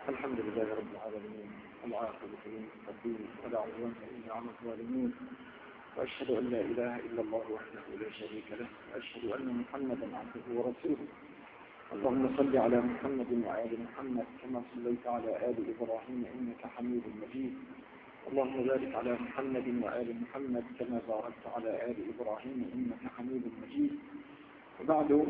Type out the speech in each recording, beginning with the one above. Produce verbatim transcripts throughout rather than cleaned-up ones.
الحمد لله رب العالمين، العاقبة للمتقين ولا عدوان إلا على الظالمين، وأشهد أن لا إله إلا الله وحده لا شريك له، وأشهد أن محمدا عبده ورسوله. اللهم صل على محمد وآل محمد كما صليت على آل إبراهيم إنك حميد مجيد. اللهم بارك على محمد وآل محمد كما باركت على آل إبراهيم إنك حميد مجيد. وبعد،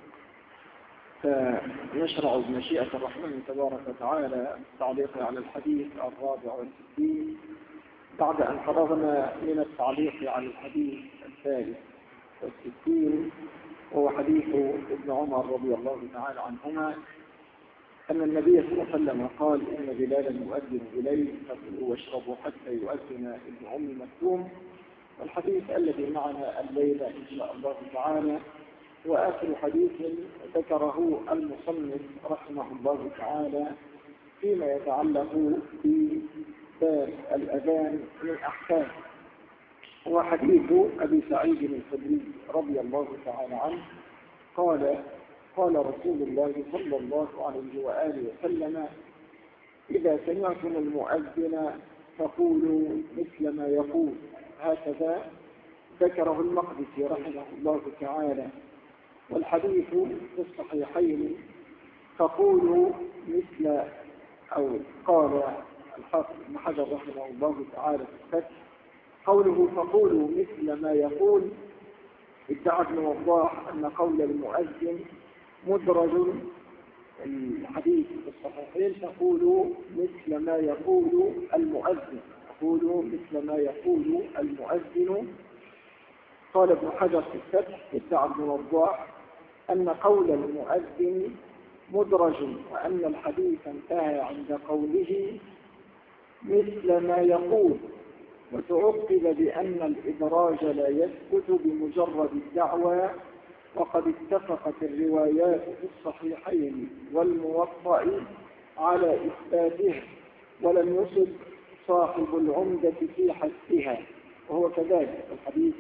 فنشرع بمشيئة الرحمن تبارك وتعالى التعليق على الحديث الرابع والستين بعد أن فرغنا من التعليق على الحديث الثالث والستين، وهو حديث ابن عمر رضي الله تعالى عنهما أن النبي صلى الله عليه وسلم قال: إن بلالا يؤذن بليل فكلوا واشربوا حتى يؤذن ابن أم مكتوم. والحديث الذي معنا الليلة إن شاء الله تعالى وآخر حديث ذكره المصنف رحمه الله تعالى فيما يتعلق بباب الأذان من أحكام، هو حديث أبي سعيد الخدري رضي الله تعالى عنه قال: قال رسول الله صلى الله عليه وآله وسلم: إذا سمعتم المؤذن فقولوا مثل ما يقول. هكذا ذكره المقدسي رحمه الله تعالى. والحديث في الصحيحين فقولوا مثل، أو قال الحافظ ابن حجر رحمه الله تعالى في الفتح قوله فقولوا مثل ما يقول، ادعى ابن وضاح أن قول المؤذن مدرج الحديث في الصحيحين فقولوا مثل ما يقول المؤذن، فقولوا مثل ما يقول المؤذن. قال ابن حجر في الفتح ادعى ابن وضاح أن قول المؤذن مدرج، وأن الحديث انتهى عند قوله مثل ما يقول، وتعقب بأن الإدراج لا يثبت بمجرد الدعوى، وقد اتفقت الروايات في الصحيحين والموطأ على إثباتها، ولم يصب صاحب العمدة في حثها، وهو كذلك. الحديث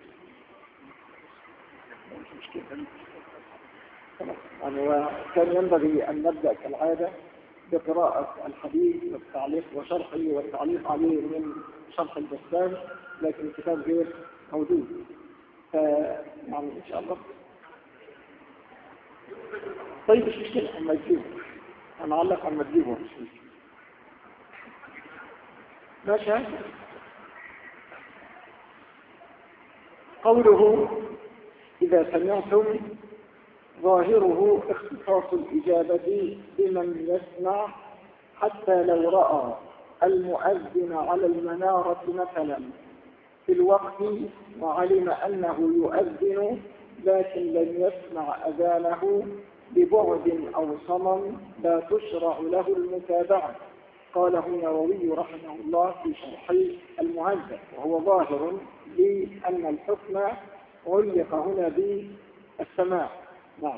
يعني وكان ينبغي أن نبدأ كالعادة بقراءة الحديث والتعليق وشرحه والتعليق عليه من شرح البستان، لكن الكتاب غير موجود، فيعني إن شاء الله. طيب مش مشكلة أما تجيبه، أنا أعلق أما تجيبه مش مشكلة. ماشي. قوله إذا سمعتم ظاهره اختصاص الإجابة بمن يسمع، حتى لو رأى المؤذن على المنارة مثلا في الوقت وعلم أنه يؤذن لكن لم يسمع أذانه ببعد أو صمم لا تشرع له المتابعة. قاله النووي رحمه الله في شرح المهذب، وهو ظاهر لأن الحكم علق هنا بالسماع. نعم.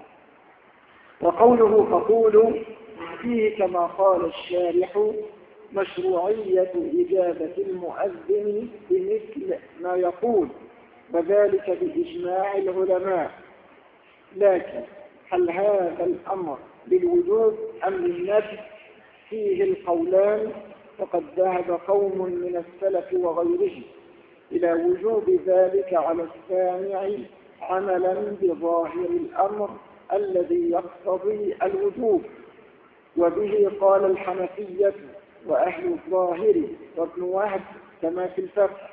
وقوله فقولوا فيه كما قال الشارح مشروعية إجابة المؤذن بمثل ما يقول، وذلك بإجماع العلماء. لكن هل هذا الأمر للوجوب أم للندب؟ فيه القولان، فقد ذهب قوم من السلف وغيره إلى وجوب ذلك على السامع عملا بظاهر الأمر الذي يقتضي الوجوب، وبه قال الحنفية وأهل الظاهر وابن وهب كما في الفتح،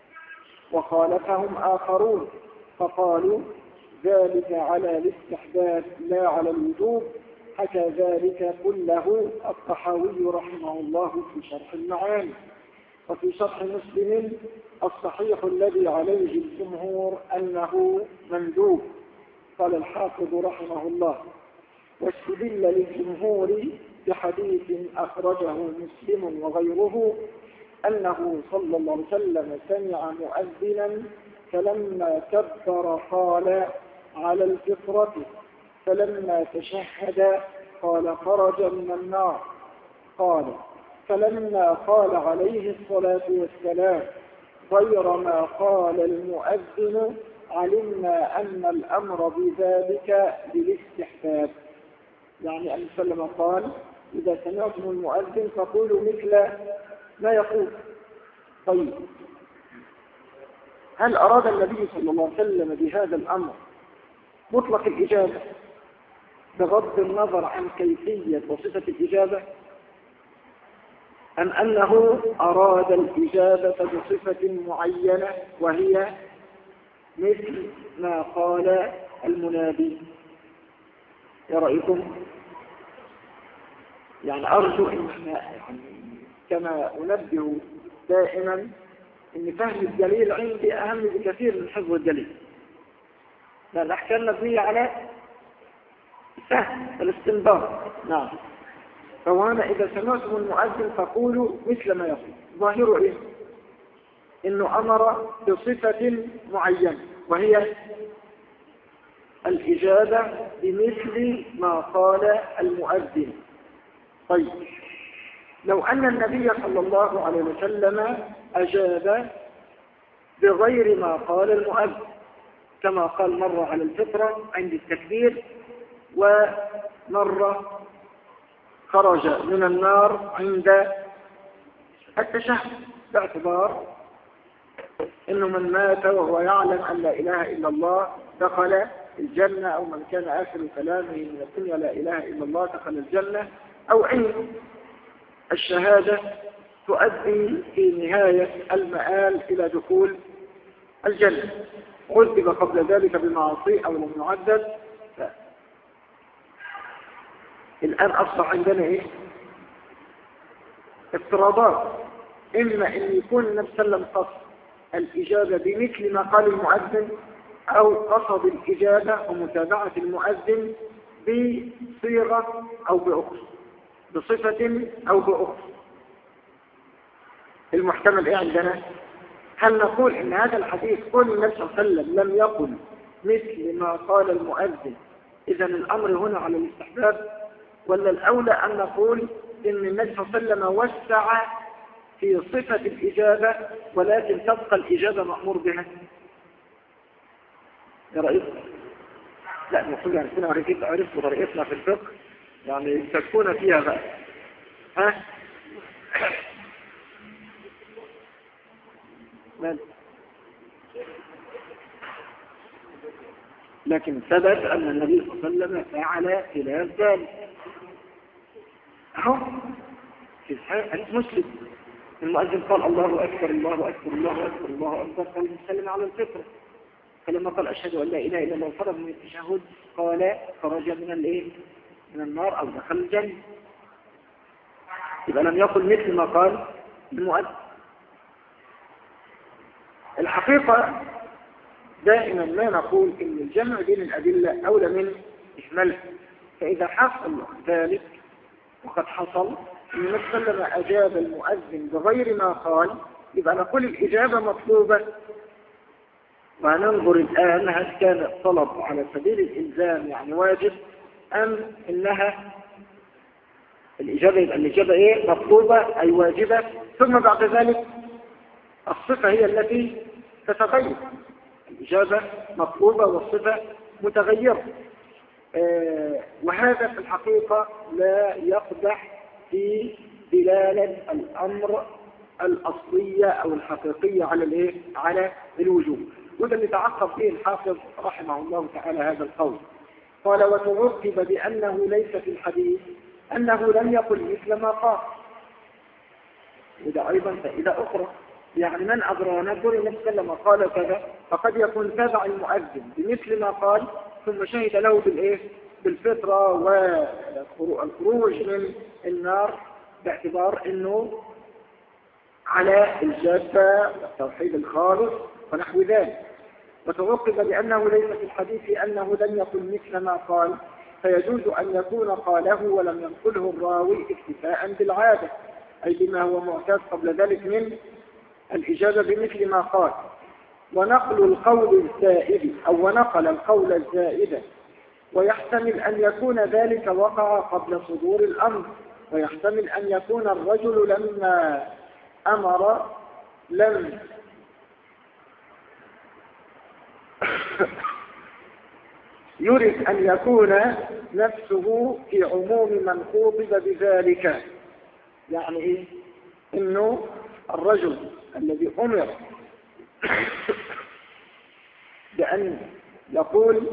وخالفهم آخرون فقالوا ذلك على الاستحباب لا على الوجوب. حكى ذلك كله الطحاوي رحمه الله في شرح المعاني. وفي شرح مسلم الصحيح الذي عليه الجمهور أنه مندوب. قال الحافظ رحمه الله: واستدل للجمهور بحديث أخرجه مسلم وغيره أنه صلى الله عليه وسلم سمع مؤذنا فلما كبر قال على الفطرة، فلما تشهد قال خرج من النار. قال فلما قال عليه الصلاة والسلام غير ما قال المؤذن علمنا أن الأمر بذلك للاستحباب. يعني أن سلم قال إذا سمعتم المؤذن فقولوا مثل ما يقول. طيب، هل أراد النبي صلى الله عليه وسلم بهذا الأمر مطلق الإجابة بغض النظر عن كيفية وصفة الإجابة، أم أنه أراد الإجابة بصفة معينة وهي مثل ما قال المنادي؟ يا رأيكم؟ يعني أرجو إن يعني كما أنبه دائما إن فهم الدليل عندي أهم بكثير من حفظ الدليل، لأن الأحكام مبنية على فهم الاستنباط. نعم. فوانا إذا سمعتم المؤذن فقولوا مثل ما يقول، ظاهره إيه؟ إنه أمر بصفة معينة وهي الإجابة بمثل ما قال المؤذن. طيب، لو أن النبي صلى الله عليه وسلم أجاب بغير ما قال المؤذن، كما قال مرة على الفطرة عند التكبير، ومرة خرج من النار عند التشهد، باعتبار إنه من مات وهو يعلم أن لا إله إلا الله دخل الجنة، أو من كان آخر كلامه من الدنيا لا إله إلا الله دخل الجنة، أو أي الشهادة تؤدي في نهاية المآل إلى دخول الجنة، عذب قبل ذلك بمعاصي أو لم يعذب. الآن أصبح عندنا إيه؟ افتراضات، إما أن يكون النبي صلى الله عليه وسلم قصد الإجابة بمثل ما قال المؤذن، أو قصد الإجابة ومتابعة المؤذن بصيغة أو بأخرى، بصفة أو بأخرى. المحتمل إيه عندنا؟ هل نقول إن هذا الحديث كل النبي صلى الله عليه وسلم لم يقل مثل ما قال المؤذن، إذن الأمر هنا على الاستحباب، ولا الأولى أن نقول إن النبي صلى الله عليه وسلم وسع في صفة الإجابة ولكن تبقى الإجابة مأمور بها؟ يا رئيس، لا نقول يعني كنا عرفت عرفت طريقتنا في الفقه، يعني تكون فيها بقى. ها؟ مال. لكن ثبت أن النبي صلى الله عليه وسلم فعل خلاف ذلك. أهو في حديث مسلم المؤذن قال الله أكبر الله أكبر الله أكبر الله أكبر، قال مسلم على الفطرة، فلما قال أشهد أن لا إله إلا الله فرض من التشهد قال خرج من الإيه؟ من النار أو دخل الجنة. يبقى لم يقل مثل ما قال المؤذن. الحقيقة دائما ما نقول إن الجمع بين الأدلة أولى من إهمالها، فإذا حصل ذلك وقد حصل أن النبي صلى الله عليه وسلم أجاب المؤذن بغير ما قال، يبقى نقول الإجابة مطلوبة، وننظر الآن هل كان الطلب على سبيل الإلزام يعني واجب، أم إنها الإجابة يبقى الإجابة إيه؟ مطلوبة أي واجبة، ثم بعد ذلك الصفة هي التي تتغير. الإجابة مطلوبة والصفة متغيرة. آه وهذا في الحقيقة لا يقدح في دلالة الأمر الأصلية أو الحقيقية على الإيه؟ على الوجوب. وده اللي تعقب فيه الحافظ رحمه الله تعالى هذا القول. قال وتعقب بأنه ليس في الحديث أنه لم يقل مثل ما قال. وده أيضا فائدة أخرى، يعني من أدرانا كل النبي صلى الله عليه وسلم قال كذا، فقد يكون تابع المؤذن بمثل ما قال ثم شهد له بالإيه؟ بالفطرة والخروج من النار، باعتبار أنه على الجادة والتوحيد الخالص ونحو ذلك. وتعقب بأنه ليس في الحديث أنه لم يقل مثل ما قال، فيجوز أن يكون قاله ولم ينقله الراوي اكتفاء بالعادة، أي بما هو معتاد قبل ذلك من الإجابة بمثل ما قال. ونقل القول الزائد أو ونقل القول الزائد، ويحتمل أن يكون ذلك وقع قبل صدور الأمر، ويحتمل أن يكون الرجل لما أمر لم يريد أن يكون نفسه في عموم من خوطب بذلك. يعني إيه؟ إنه الرجل الذي أمر بأن يقول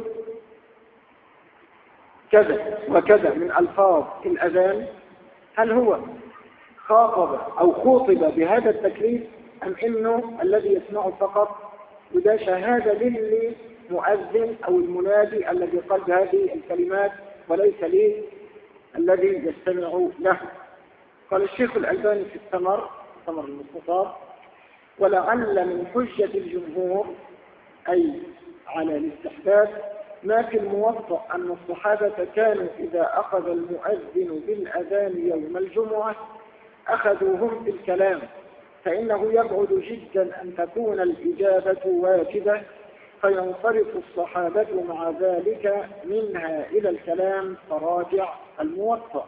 كذا وكذا من ألفاظ الأذان، هل هو خاطب أو خوطب بهذا التكليف أم إنه الذي يسمعه فقط وده شهادة للمؤذن أو المنادي الذي قال هذه الكلمات وليس لي الذي يستمع له. قال الشيخ الألباني في الثمر ثمر المستطاب: ولعل من حجة الجمهور أي على الاستحباب ما في الموطأ أن الصحابة كانوا إذا أخذ المؤذن بالأذان يوم الجمعة أخذوا هم بالكلام، فإنه يبعد جدا أن تكون الإجابة واجبة فينصرف الصحابة مع ذلك منها إلى الكلام، فراجع الموطأ.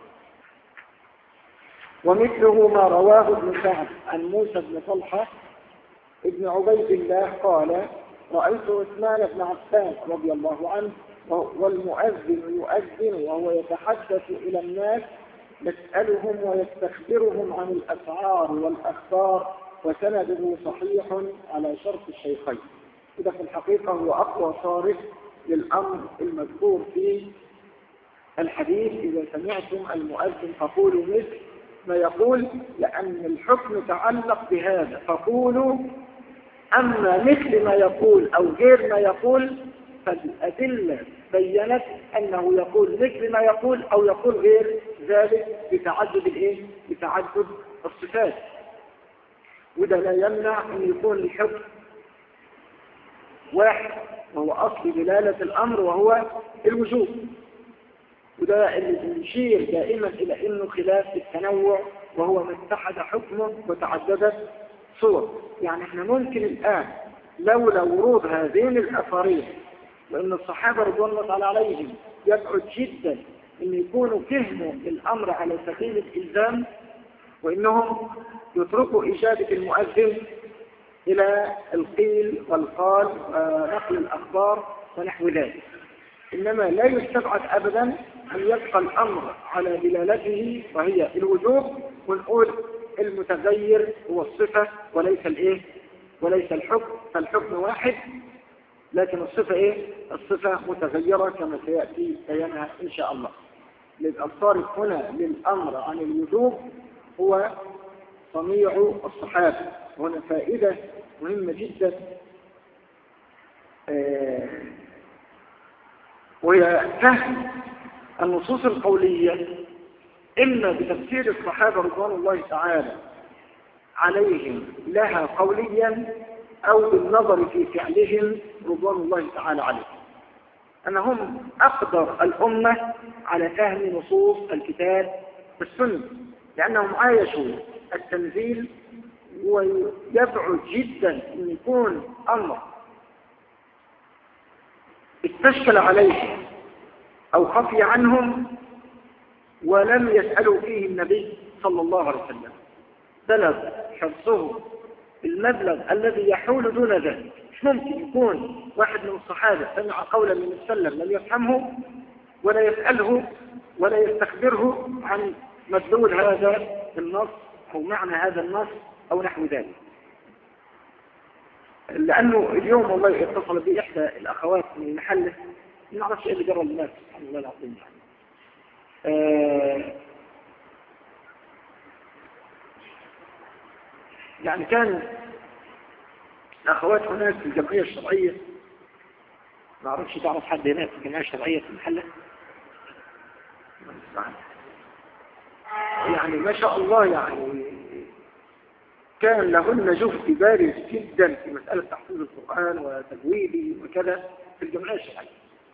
ومثله ما رواه ابن سعد عن موسى بن طلحة ابن عبيد الله قال: رأيت عثمان بن عفان رضي الله عنه والمؤذن يؤذن وهو يتحدث إلى الناس يسألهم ويستخبرهم عن الأسعار والأخبار، وسنده صحيح على شرط الشيخين. إذا في الحقيقة هو أقوى صارف للأمر المذكور في الحديث: إذا سمعتم المؤذن فقولوا مثل ما يقول، لأن الحكم تعلق بهذا، فقولوا. أما مثل ما يقول أو غير ما يقول فالأدلة بيّنت أنه يقول مثل ما يقول أو يقول غير ذلك بتعدد الإيه؟ بتعدد الصفات. وده لا يمنع أن يكون الحكم واحد وهو أصل دلالة الأمر وهو الوجوب. وده اللي بنشير دائما إلى أنه خلاف التنوع، وهو ما اتحد حكمه وتعددت صور. يعني احنا ممكن الآن لولا ورود هذين الأثارين وأن الصحابة رضوان الله تعالى عليهم يبعد جدا أن يكونوا فهموا الأمر على سبيل الإلزام، وإنهم يتركوا إجابة المؤذن إلى القيل والقال ونقل الأخبار ونحو ذلك. إنما لا يستبعد أبدا أن يبقى الأمر على دلالته وهي الوجوب، ونقول المتغير هو الصفة وليس الإيه؟ وليس الحكم، فالحكم واحد لكن الصفة إيه؟ الصفة متغيرة كما سيأتي بيانها إن شاء الله. للأصارف هنا للأمر عن الوجوب هو صنيع الصحابة. هنا فائدة مهمة جدا، آه وهي فهم النصوص القولية إما بتفسير الصحابة رضوان الله تعالى عليهم لها قوليا أو بالنظر في فعلهم رضوان الله تعالى عليهم، أنهم أقدر الأمة على فهم نصوص الكتاب والسنة، لأنهم عايشوا التنزيل. ويبعد جدا أن يكون أمر استشكل عليهم أو خفي عنهم ولم يسألوا فيه النبي صلى الله عليه وسلم، بلغ حرصهم المبلغ الذي يحول دون ذلك. مش ممكن يكون واحد من الصحابة سمع قولا من السلم لم يفهمه ولا يسأله ولا يستخبره عن مدلول هذا النص أو معنى هذا النص أو نحو ذلك. لأنه اليوم والله اتصل بي إحدى الأخوات من المحلة، ما نعرفش إيه اللي جرى الناس سبحان الله العظيم. آه يعني كان الأخوات هناك في الجمعية الشرعية، ما أعرفش تعرف حد هناك في الجمعية الشرعية في المحلة، يعني ما شاء الله، يعني كان لهن جهد بارز جدا في مسألة تحفيظ القرآن وتجويده وكذا في الجمعية الشرعية.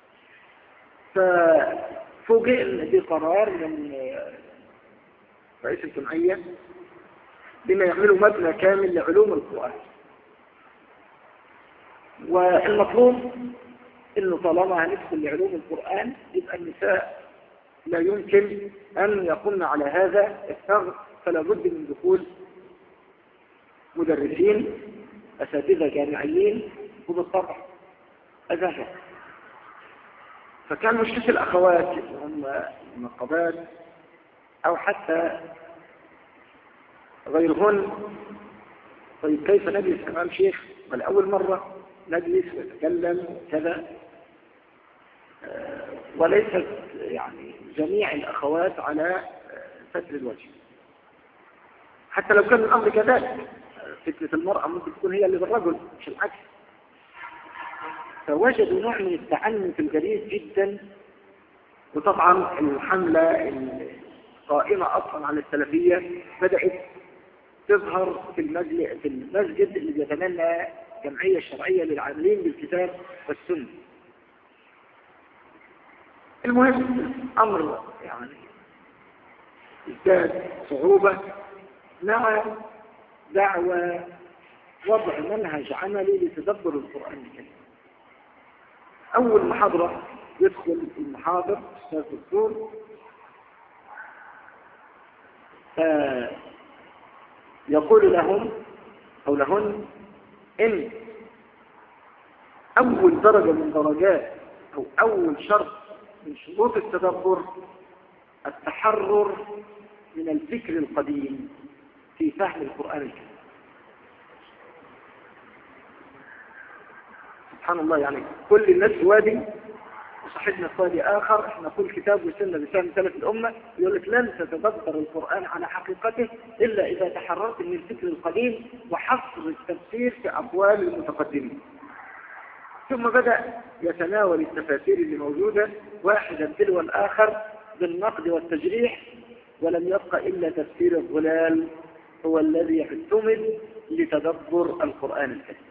ففوجئنا بقرار من رئيس الجمعية بما يعملوا مبنى كامل لعلوم القرآن، والمطلوب انه طالما هندخل لعلوم القرآن يبقى النساء لا يمكن ان يقمن على هذا الثغر، فلا بد من دخول مدرسين اساتذه جامعيين وبالطبع ازهر. فكان مشكلة الأخوات اللي هم النقابات أو حتى غيرهن، طيب كيف نجلس أمام شيخ بل أول مرة نجلس ونتكلم كذا، وليست يعني جميع الأخوات على ستر الوجه، حتى لو كان الأمر كذلك فتنة المرأة ممكن تكون هي اللي بالرجل مش العكس. فوجدوا نوع من التعنت الجريء جدا. وطبعا الحملة القائمة أصلا على السلفية بدأت تظهر في المسجد, في المسجد اللي بيتمنى جمعية شرعية للعاملين بالكتاب والسنة. المهم أمر يعني ازداد صعوبة مع دعوة وضع منهج عملي لتدبر القرآن الكريم. أول محاضرة يدخل المحاضر أستاذ الدكتور يقول لهم أو لهن إن أول درجة من درجات أو أول شرط من شروط التدبر التحرر من الفكر القديم في فهم القرآن الكريم. سبحان الله، يعني كل الناس وادي وصاحبنا وادي آخر. احنا نقول كتاب وسنة بسام سلف الأمة يقول لك لن تتدبر القرآن على حقيقته إلا إذا تحررت من الفكر القديم وحصر التفسير في أقوال المتقدمين. ثم بدأ يتناول التفاسير اللي موجودة واحدا تلو الآخر بالنقد والتجريح، ولم يبقى إلا تفسير الظلال هو الذي اعتمد لتدبر القرآن الكريم.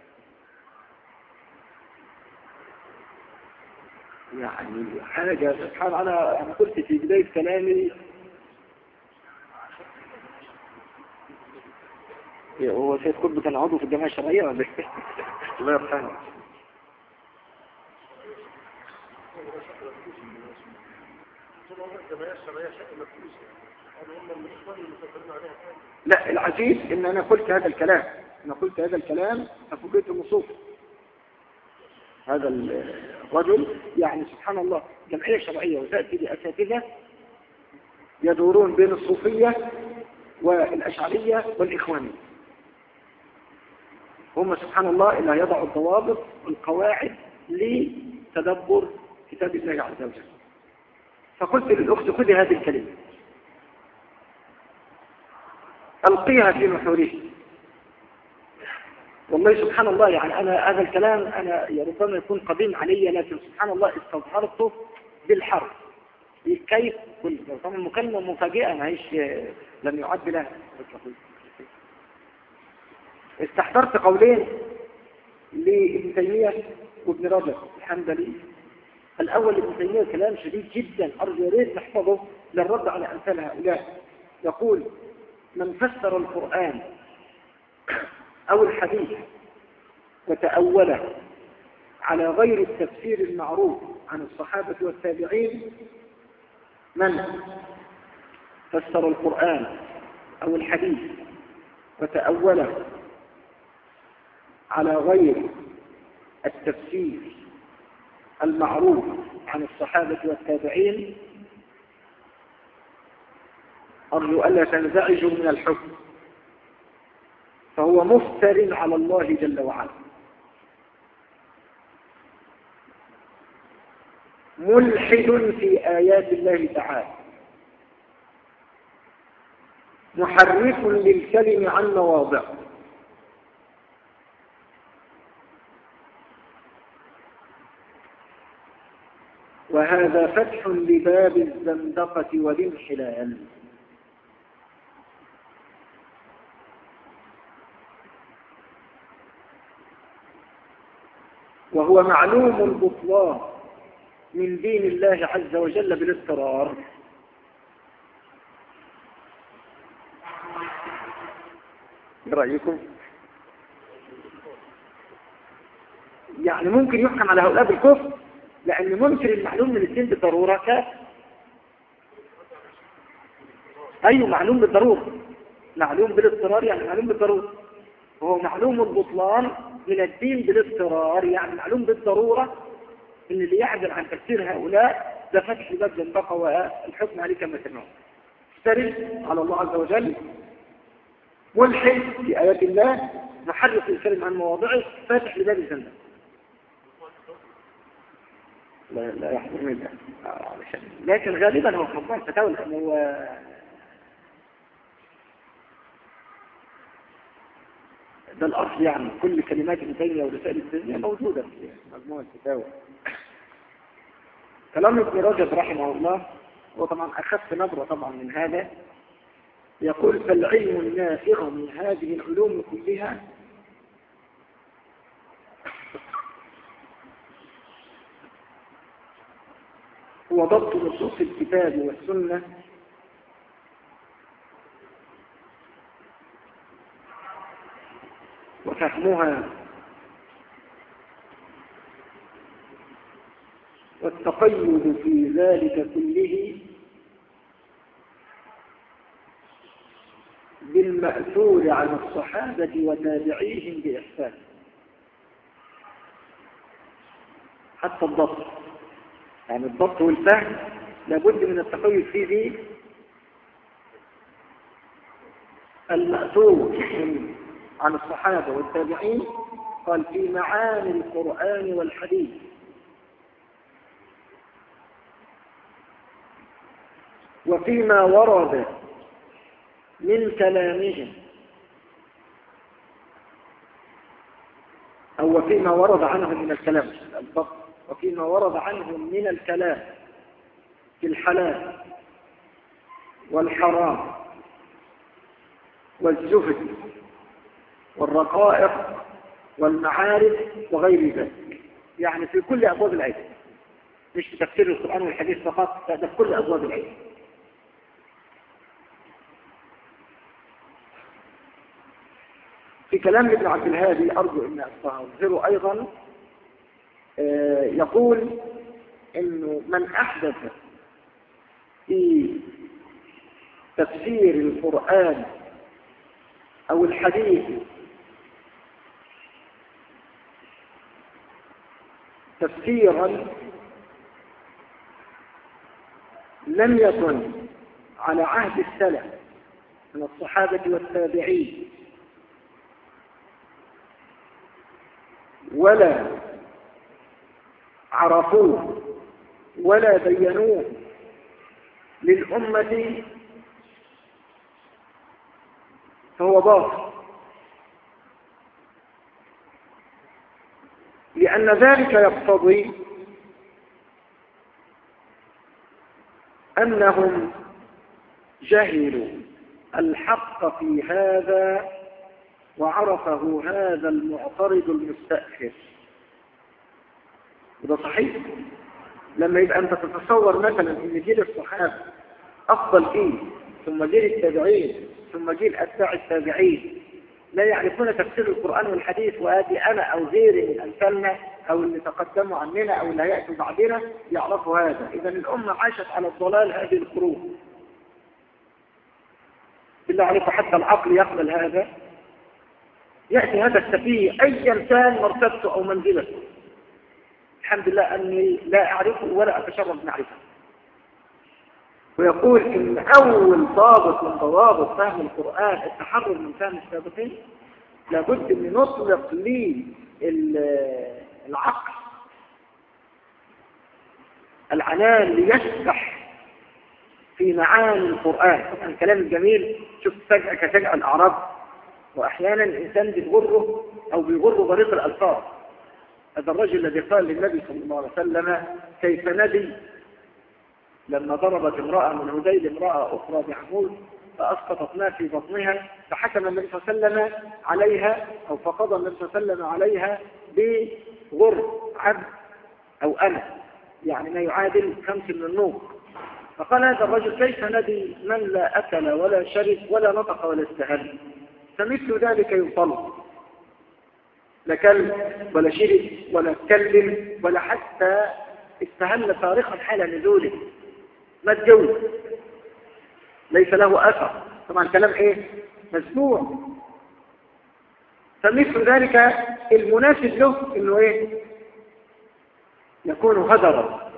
يعني حاجة سبحان الله. أنا قلت في بداية كلامي هو سيد قطب كان عضو في الجمعية الشرعية ولا ايه؟ الله يرحمه. لا، العجيب ان انا قلت هذا الكلام انا قلت هذا الكلام ففوجئت النصوص. هذا الرجل يعني سبحان الله جمعية شرعية وتأتي بأساتذة يدورون بين الصوفية والأشعرية والإخوانية. هم سبحان الله إلا يضعوا الضوابط والقواعد لتدبر كتاب الله عز وجل. فقلت للأخت خذي هذه الكلمة ألقيها في محوريه. والله سبحان الله يعني أنا هذا الكلام أنا ربما يكون قديم علي، لكن سبحان الله استظهرته بالحرف. كيف؟ طبعا المكالمة مفاجئة ما هيش لم يعد لها. استحضرت قولين لابن تيمية وابن رجب الحنبلي. الأول ابن تيمية كلام شديد جدا أرجو يا ريت نحفظه للرد على أمثال هؤلاء. يقول من فسر القرآن أو الحديث وتأوله على غير التفسير المعروف عن الصحابة والتابعين، من فسر القرآن أو الحديث وتأوله على غير التفسير المعروف عن الصحابة والتابعين أرجو ألا تنزعجوا من الحكم، فهو مفتر على الله جل وعلا ملحد في آيات الله تعالى محرف للكلم عن مواضعه. وهذا فتح لباب الزندقة والانحلال. وهو معلوم البطلان من دين الله عز وجل بالاضطرار. برأيكم؟ يعني ممكن يحكم على هؤلاء بالكفر لأن ممكن المعلوم من الدين بالضرورة كافر. أيوه معلوم بالضرورة، معلوم بالاضطرار يعني معلوم بالضرورة. وهو معلوم البطلان من الدين بالاضطرار يعني معلوم بالضرورة إن اللي يعدل عن تفسير هؤلاء ده فتح باب زندقة والحكم عليه كما سمعوا. افتري على الله عز وجل، ملحد في آيات الله، محرف الكلم عن مواضعه، فاتح لباب الزندقة. لا لا يحضرني ده لكن غالبا هو مجموع فتاوى لأنه هو ده الأصل، يعني كل كلمات ابن تيمية ورسائل ابن تيمية موجودة في مجموع الفتاوى. كلام ابن رجب رحمه الله وطبعا أخذت نظرة طبعا من هذا، يقول فالعلم النافع من هذه العلوم كلها هو ضبط نصوص الكتاب والسنة وفهمها والتقيد في ذلك كله بالمأثور عن الصحابة وتابعيهم بإحسان. حتى الضبط، يعني الضبط والفهم لابد من التقيد فيه به المأثور عن الصحابة والتابعين. قال في معاني القرآن والحديث وفيما ورد من كلامهم أو وفيما ورد عنهم من الكلام الضبط وفيما ورد عنهم من الكلام في الحلال والحرام والزهد والرقائق والمعارف وغير ذلك، يعني في كل أبواب العلم، مش في تفسير القرآن والحديث فقط، ده في كل أبواب العلم. في كلام ابن عبد الهادي أرجو أن أستظهره أيضا، يقول إنه من أحدث في تفسير القرآن أو الحديث تفسيرا لم يكن على عهد السلف من الصحابة والتابعين ولا عرفوه ولا بينوه للأمة فهو باطل، لأن ذلك يقتضي أنهم جهلوا الحق في هذا وعرفه هذا المعترض المستأخر. وده صحيح. لما يبقى أنت تتصور مثلا أن جيل الصحابة أفضل فيه ثم جيل التابعين ثم جيل أتباع التابعين لا يعرفون تفسير القرآن والحديث، وآتي أنا أو غيري من أمثالنا أو اللي تقدموا عننا أو اللي هيأتوا بعدنا يعرفوا هذا. إذا الأمة عاشت على الضلال هذه القرون. بالله عليكم حتى العقل يقبل هذا؟ يأتي هذا السفيه أيا كان مرتبته أو منزلته، الحمد لله أني لا أعرفه ولا أتشرف بمعرفته، ويقول إن أول ضابط من ضوابط فهم القرآن التحرر من فهم السابقين، لابد من نطلق للعقل العنان ليسبح في معاني القرآن. الكلام الجميل شوف فجأة كفجأة الأعراب، وأحيانا الإنسان بيغره أو بيغره طريق الألفاظ. هذا الرجل الذي قال للنبي صلى الله عليه وسلم كيف ندي لما ضربت امرأة من هذيل امرأة أخرى بعمود فأسقطت ما في بطنها، فحكم النبي صلى الله عليه وسلم عليها أو فقضى النبي صلى الله عليه وسلم عليها بغر عبد أو أنا، يعني ما يعادل خمس من النور. فقال هذا الرجل كيف ندي من لا أكل ولا شرب ولا نطق ولا استهل؟ فمثل ذلك يطلق، لا كلب ولا شرب ولا اتكلم ولا حتى استهل صارخا حال نزوله، ما تجوز، ليس له أثر. طبعا كلام ايه مسموع. فمثل ذلك المناسب له انه ايه يكون هدرا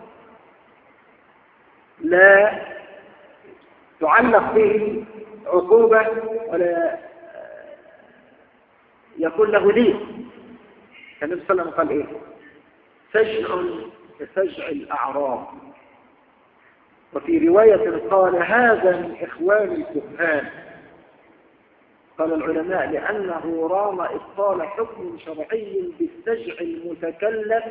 لا تعلق به عقوبة ولا يكون له دين. النبي صلى الله عليه وسلم قال ايه؟ سجع كسجع الأعراب. وفي رواية قال هذا من إخوان الكهان. قال العلماء لأنه رام إبطال حكم شرعي بالسجع المتكلف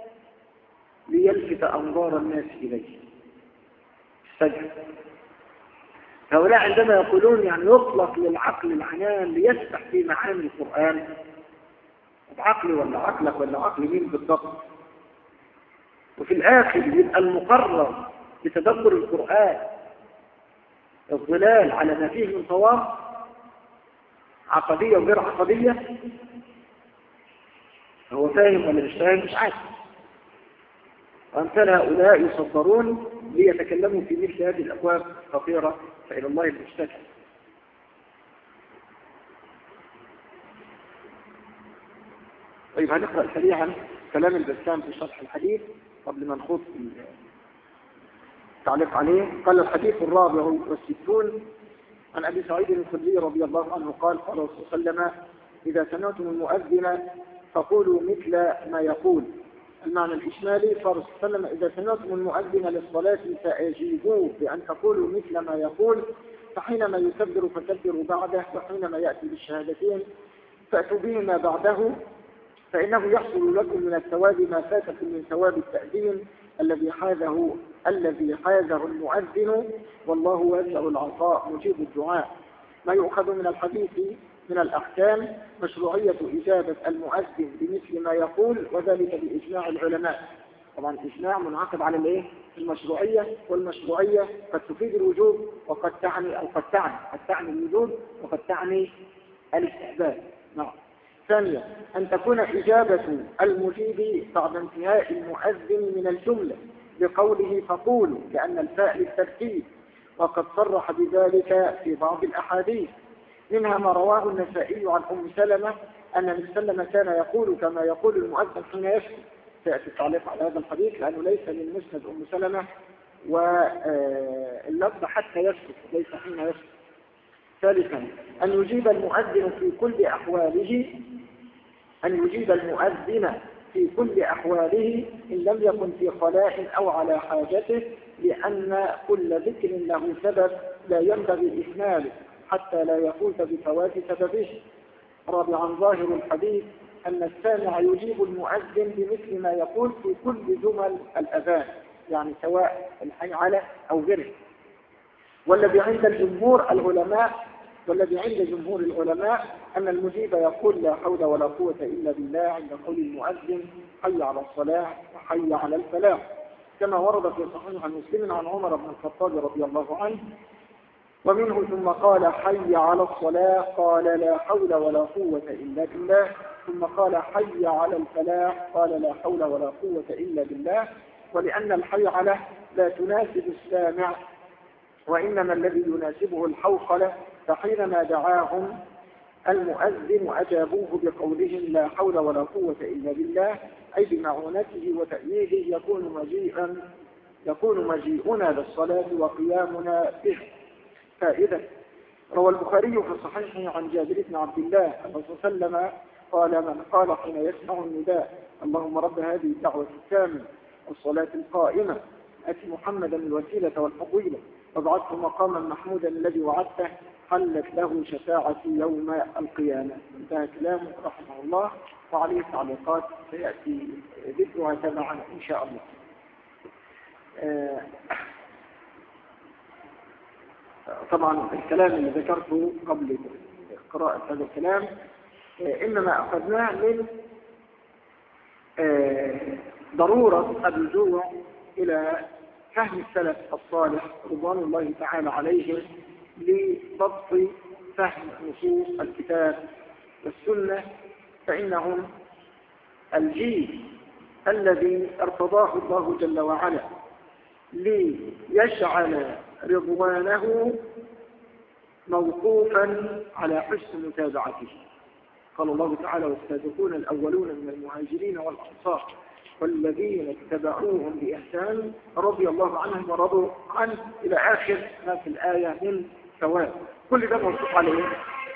ليلفت أنظار الناس إليه. السجع هؤلاء عندما يقولون يعني يطلق للعقل العنان ليسبح في معاني القرآن، عقلي ولا عقلك ولا عقل مين بالضبط؟ وفي الآخر يبقى المقرر بتدبر القرآن الظلال على ما فيه من صواب عقدية وغير عقدية. هو فاهم ولا مش فاهم؟ مش عارف. وأمثال هؤلاء يصدرون ليتكلموا في مثل هذه الأبواب خطيرة فإلى الله المشتكى. طيب هنقرأ سريعا كلام البسام في شرح الحديث قبل ما نخوض التعليق عليه. قال الحديث الرابع والستون عن أبي سعيد الخدري رضي الله عنه قال قال رسول الله صلى الله عليه وسلم إذا سمعتم المؤذن فقولوا مثل ما يقول. المعنى الإشمالي قال رسول الله صلى الله عليه وسلم إذا سمعتم المؤذن للصلاة فأجيبوه بأن تقولوا مثل ما يقول، فحينما يكبر فكبروا بعده، وحينما يأتي بالشهادتين فأتوا بهما بعده، فإنه يحصل لكم من الثواب ما فاتكم من ثواب التأذين الذي حازه الذي حازه المؤذن، والله واسع العطاء مجيب الدعاء. ما يؤخذ من الحديث من الأحكام مشروعية إجابة المؤذن بمثل ما يقول، وذلك بإجماع العلماء. طبعا إجماع منعقد على الإيه؟ المشروعية، والمشروعية قد تفيد الوجوب وقد تعني أو قد تعني قد تعني الوجوب وقد تعني الاستحباب. نعم. ثانيا أن تكون إجابة المجيب بعد انتهاء المؤذن من الجملة بقوله فقولوا، لأن الفاء للترتيب، وقد صرح بذلك في بعض الأحاديث، منها ما رواه النسائي عن أم سلمة أن النبي صلى الله عليه وسلم كان يقول كما يقول المؤذن حين يشكو. سيأتي التعليق على هذا الحديث لأنه ليس من مسند أم سلمة واللفظ حتى يشكو ليس حين يشكو. ثالثا أن يجيب المؤذن في كل أحواله أن يجيب المؤذن في كل أحواله إن لم يكن في خلاء أو على حاجته، لأن كل ذكر له سبب لا ينبغي إهماله حتى لا يفوت بفوات سببه. رابعا ظاهر الحديث أن السامع يجيب المؤذن بمثل ما يقول في كل جمل الأذان، يعني سواء الحي على أو غيره. والذي عند الجمهور العلماء والذي عند جمهور العلماء أن المجيب يقول لا حول ولا قوة إلا بالله عند قول المؤذن حي على الصلاة وحي على الفلاح، كما ورد في صحيح مسلم عن عمر بن الخطاب رضي الله عنه. ومنه ثم قال حي على الصلاة قال لا حول ولا قوة إلا بالله، ثم قال حي على الفلاح قال لا حول ولا قوة إلا بالله. ولأن الحي على لا تناسب السامع، وإنما الذي يناسبه الحوصلة، فحينما دعاهم المؤذن أجابوه بقولهم لا حول ولا قوة إلا بالله، أي بمعونته وتأييده يكون مجيئا يكون مجيئنا للصلاة وقيامنا به. فائدة روى البخاري في صحيحه عن جابر بن عبد الله أن الرسول صلى الله عليه وسلم قال من قال حين يسمع النداء اللهم رب هذه الدعوة التامة والصلاة القائمة أت محمدا الوسيلة والفضيلة وابعثه مقاما محمودا الذي وعدته حلت له شفاعتي يوم القيامة. انتهى كلامه رحمه الله، وعليه تعليقات سيأتي ذكرها تبعا إن شاء الله. آه طبعا الكلام اللي ذكرته قبل قراءة هذا الكلام آه إنما أخذناه من آه ضرورة الرجوع إلى فهم السلف الصالح رضوان الله تعالى عليهم لضبط فهم نصوص الكتاب والسنة، فإنهم الجيل الذي ارتضاه الله جل وعلا ليجعل رضوانه موقوفا على حسن متابعته. قال الله تعالى والسابقون الأولون من المهاجرين والأنصار والذين اتبعوهم بإحسان رضي الله عنهم ورضوا عنه إلى آخر ما في الآية من ثواب. كل ده موصوف عليه.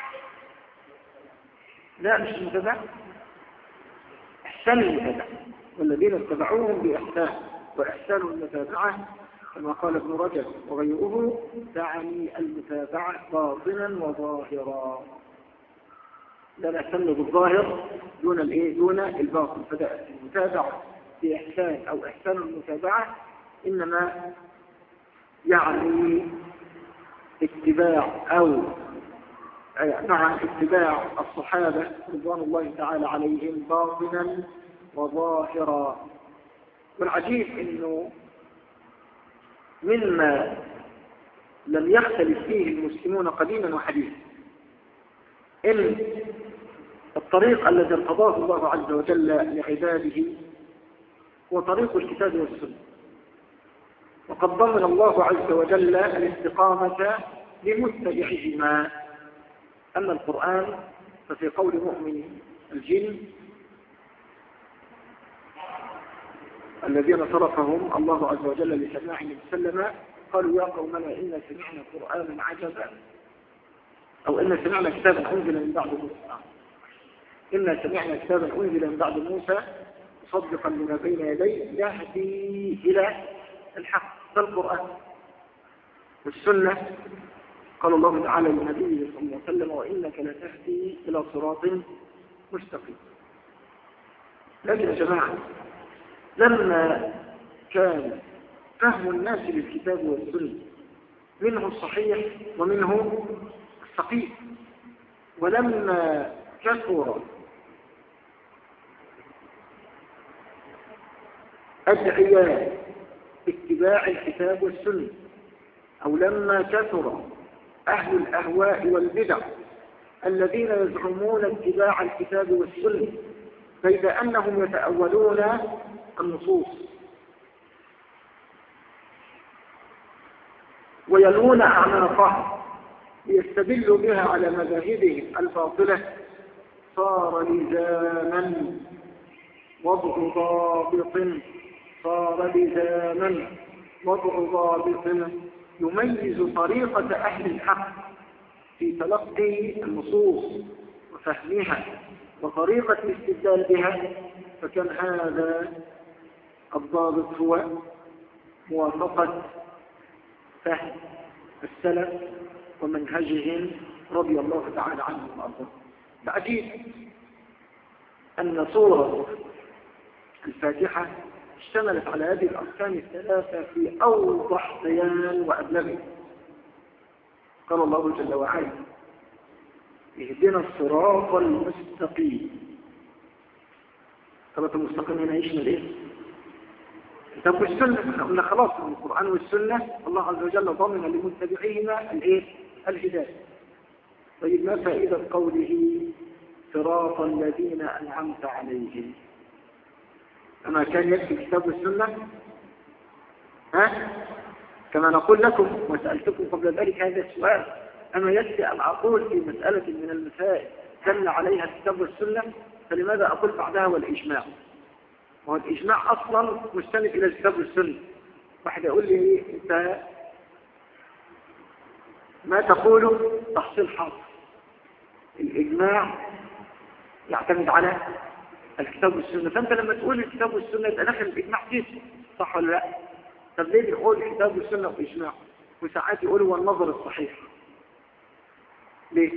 لا مش المتابعة، إحسان المتابعة، والذين اتبعوهم بإحسان، وإحسان المتابعة كما قال ابن رجب وغيره تعني المتابعة باطنا وظاهرا. لا نهتم بالظاهر دون الايه دون الباطن. فده المتابعة بإحسان أو إحسان المتابعة إنما يعني اتباع أو مع اتباع الصحابة رضوان الله تعالى عليهم باطنا وظاهرا. والعجيب إنه مما لم يختلف فيه المسلمون قديما وحديثا إن الطريق الذي ارتضاه الله عز وجل لعباده هو طريق الكتاب والسنة، وقد ضمن الله عز وجل الاستقامة لمتبعهما. أما القرآن ففي قول مؤمن الجن الذين صرفهم الله عز وجل لسماعهم وسلم قالوا يا قومنا إنا سمعنا قرآنا عجبا، أو إنا سمعنا كتابا أنزل من بعد موسى إنا سمعنا كتابا أنزل من بعد موسى مصدقا لما بين يديه يهدي إلى الحق. فالقرآن والسنة قال الله تعالى للنبي صلى الله عليه وسلم وإنك لتهدي إلى صراط مستقيم. لكن يا جماعة لما كان فهم الناس للكتاب والسنة منه الصحيح ومنه السقيم، ولما كثر أدعياء اتباع الكتاب والسنة، أو لما كثر أهل الأهواء والبدع الذين يزعمون اتباع الكتاب والسنة بيد أنهم يتأولون النصوص ويلون أعناقها ليستدلوا بها على مذاهبهم الباطلة، صار لزاما وضع ضابط صار لزاما وضع ضابط يميز طريقة أهل الحق في تلقي النصوص وفهمها وطريقة الاستدلال بها. فكان هذا الضابط هو موافقة فهم السلف ومنهجهم رضي الله تعالى عنهم وارضاهم. العجيب أن سورة الفاتحة اشتملت على هذه الأقسام الثلاثة في أوضح بيان وأبلغ. قال الله جل وعلا اهدنا الصراط المستقيم. الصراط المستقيم هنا يشمل ايه؟ الكتاب والسنة. قلنا خلاص من القرآن والسنة الله عز وجل ضمن لمتبعيهما الايه؟ الهداية. طيب ما فائدة قوله صراط الذين أنعمت عليهم؟ أما كان يكفي الكتاب والسنة؟ ها؟ كما نقول لكم وسألتكم قبل ذلك هذا السؤال، أما يكفي أن أقول في مسألة من المسائل دل عليها الكتاب والسنة، فلماذا أقول بعدها والإجماع؟ وهو الإجماع أصلا مستند إلى الكتاب والسنة. واحد يقول لي أنت ما تقول تحصيل حاصل. الإجماع يعتمد على الكتاب والسنة، فأنت لما تقول الكتاب والسنة يبقى داخل الإجماع فيه، صح ولا لا؟ طب ليه بيقول الكتاب والسنة وإجماع وساعات يقولوا والنظر الصحيح؟ ليه؟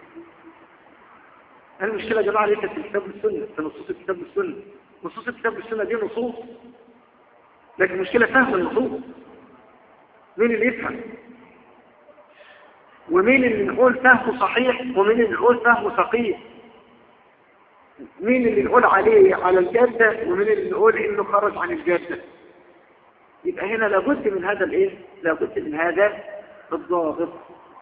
المشكلة يا جماعة ليست في الكتاب والسنة، في نصوص الكتاب والسنة. نصوص الكتاب والسنة دي نصوص، لكن المشكلة فهم النصوص. مين اللي يفهم؟ ومين اللي نقول فهمه صحيح ومين اللي نقول فهمه سقيم؟ مين اللي نقول عليه على الجادة ومين اللي نقول انه خرج عن الجادة؟ يبقى هنا لابد من هذا الايه؟ لابد من هذا الضابط.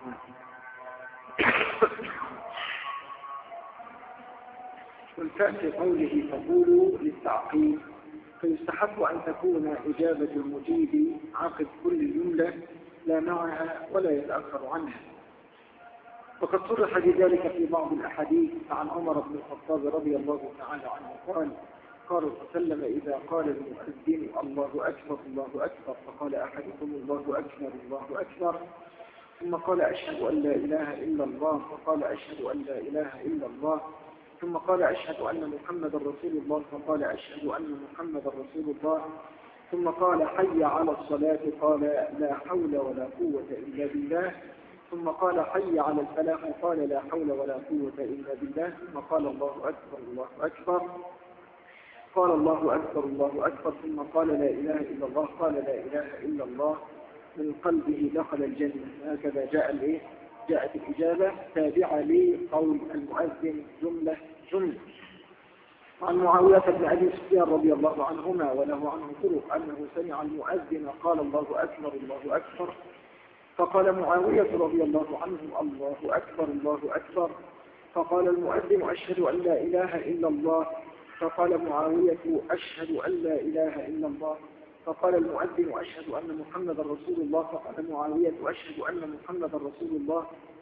والفاء في قوله تقول للتعقيب، فيستحق أن تكون إجابة المجيب عقب كل جملة لا معها ولا يتأخر عنها. وقد صرح بذلك في بعض الأحاديث عن عمر بن الخطاب رضي الله تعالى عنه قال قال صلى الله عليه وسلم إذا قال المؤذن الله أكبر الله أكبر فقال أحدكم الله أكبر الله أكبر ثم قال أشهد أن لا إله إلا الله فقال أشهد أن لا إله إلا الله ثم قال أشهد أن محمدا رسول الله فقال أشهد أن محمدا رسول الله ثم قال حي على الصلاة قال لا حول ولا قوة إلا بالله ثم قال حي على الفلاح قال لا حول ولا قوة إلا بالله ثم قال الله أكبر الله أكبر قال الله أكبر الله أكبر ثم قال لا إله إلا الله قال لا إله إلا الله من قلبه دخل الجنة. هكذا جاء الإيه؟ جاءت الإجابة تابعة لقول المؤذن جملة جملة. عن معاوية بن أبي سفيان رضي الله عنهما وله عنه طرق أنه سمع المؤذن قال الله أكبر الله أكبر فقال معاوية رضي الله عنه الله أكبر الله أكبر فقال المؤذن أشهد أن لا إله إلا الله فقال معاوية أشهد أن لا إله إلا الله فقال المؤذن أشهد أن محمدا رسول الله فقال معاوية أشهد أن محمدا رسول الله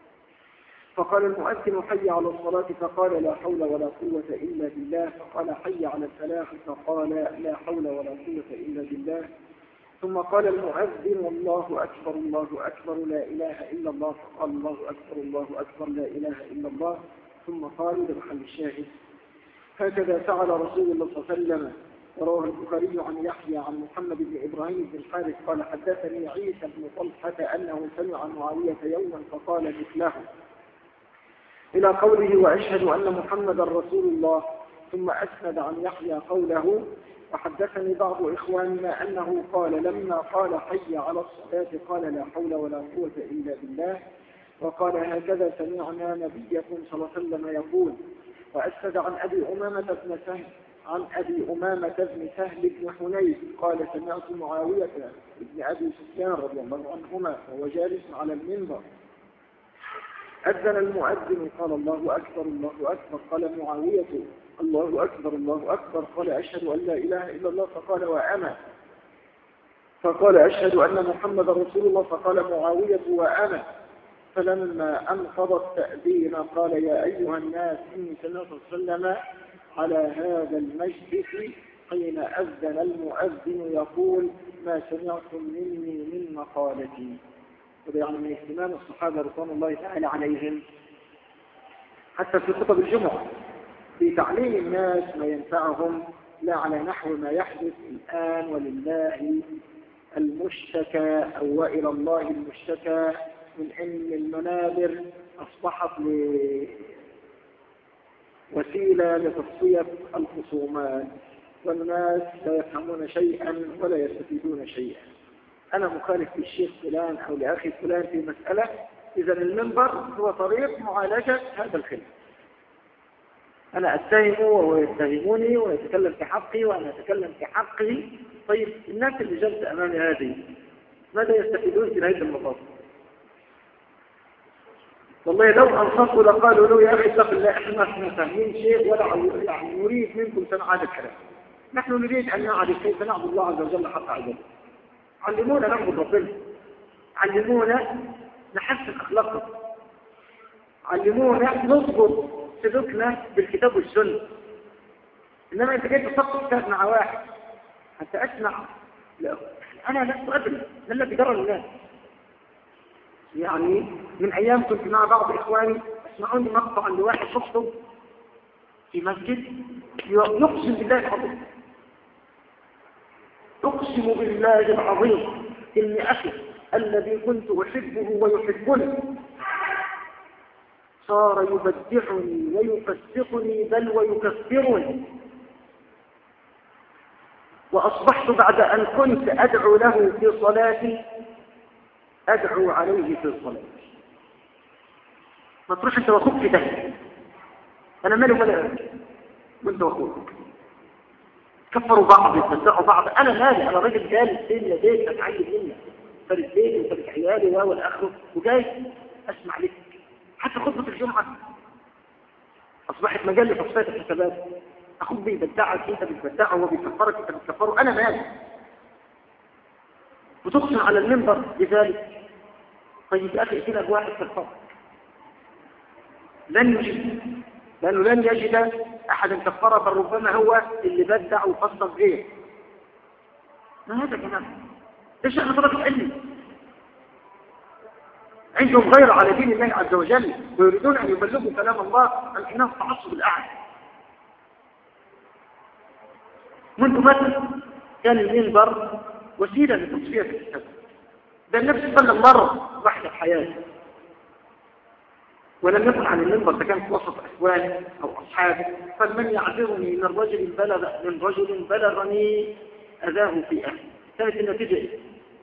فقال المؤذن حي على الصلاة فقال لا حول ولا قوة إلا بالله فقال حي على الفلاح فقال لا حول ولا قوة إلا بالله ثم قال المؤذن الله أكبر الله أكبر لا إله إلا الله فقال الله أكبر الله أكبر لا إله إلا الله ثم قال لمحل الشاهد هكذا فعل رسول الله صلى الله عليه وسلم. ورواه البخاري عن يحيى عن محمد بن إبراهيم بن الحارث قال حدثني عيسى بن طلحة أنه سمع معاوية يوما فقال مثله إلى قوله وأشهد أن محمدا رسول الله ثم أسند عن يحيى قوله وحدثني بعض إخواننا أنه قال لما قال حي على الصلاة قال لا حول ولا قوة إلا بالله وقال هكذا سمعنا نبيكم صلى الله عليه وسلم يقول. وأسند عن أبي أمامة بن سهل عن أبي أمامة بن سهل بن حنيف قال سمعت معاوية بن أبي سفيان رضي الله عنهما وهو جالس على المنبر أذن المؤذن قال الله أكبر الله أكبر قال معاوية الله أكبر الله أكبر قال أشهد أن لا إله إلا الله فقال وأنا فقال أشهد أن محمد رسول الله فقال معاوية وأنا فلما أنقض التأذين قال يا أيها الناس إني سمعت وسلم على هذا المجلس حين أذن المؤذن يقول ما سمعتم مني من مقالتي. وده يعني من اهتمام الصحابة رضوان الله تعالى عليهم حتى في خطب الجمعة في تعليم الناس ما ينفعهم لا على نحو ما يحدث الآن ولله المشتكى أو وإلى الله المشتكى من أن المنابر أصبحت وسيلة لتصفية الخصومات والناس لا يفهمون شيئا ولا يستفيدون شيئا. أنا مخالف للشيخ فلان أو لأخي فلان في مسألة، إذا المنبر هو طريق معالجة هذا الخلاف. أنا أتهمه وهو يتهموني ويتكلم في حقي وأنا أتكلم في حقي. طيب الناس اللي جلس أمامي هذه ماذا يستفيدون في هذه المطاف؟ والله لو أنصفوا لقالوا له يا أخي اتق الله إحنا ما فاهمين شيء ولا نريد منكم سماع هذا الكلام. نحن نريد أن نعرف كيف نعبد الله عز وجل حق عباده. علمونا نعبد ربنا، علمونا نحسن أخلاقنا، علمونا نضبط سلوكنا بالكتاب والسنة. إنما أنت جاي تصدق كتاب مع واحد حتى أسمع، لا أنا لست أدري ما الذي جرى للناس. يعني من أيام كنت مع بعض إخواني اسمعوني مقطعا لواحد يخطب في مسجد يقسم بالله العظيم، أقسم بالله العظيم إن أخي الذي كنت أحبه ويحبني صار يبدعني ويفسقني بل ويكفرني، وأصبحت بعد أن كنت أدعو له في صلاتي أدعو عليه في صلاتي. ما تروح أنت وأخوك في ده، أنا مالي ولا وأنت وأخوك كفروا بعض يصدقوا بعض، أنا مالي، أنا راجل جالس بين يديك أتعلم منك فرد بيتي وفرد عيالي وهو الآخر وجاي أسمع لك. حتى خطبة الجمعة أصبحت مجال لتصفية الحسابات، أخوك بيبدعك أنت بتبدعه وهو بيكفرك أنت بتكفره، أنا مالي، وتقسم على المنبر بذلك. طيب يا أخي ائتنا بواحد كفر لن يجد، لأنه لن يجد أحد كفر بل ربما هو اللي بدع وفصل غير. ما هذا كلام؟ ايش احنا طلب العلم؟ عندهم غير على دين الله عز وجل ويريدون أن يبلغوا كلام الله عن انه التعصب الأعلى. منذ متى كان المنبر وسيلة لتصفية الإسلام؟ ده النبي صلى الله عليه وسلم مرة واحدة في حياته ولم يكن عن المنبر، ده كان في وسط اخوانه او اصحابه، فمن يعذرني من رجل بلغ من رجل بلغني اذاه في اهله. كانت النتيجه ايه؟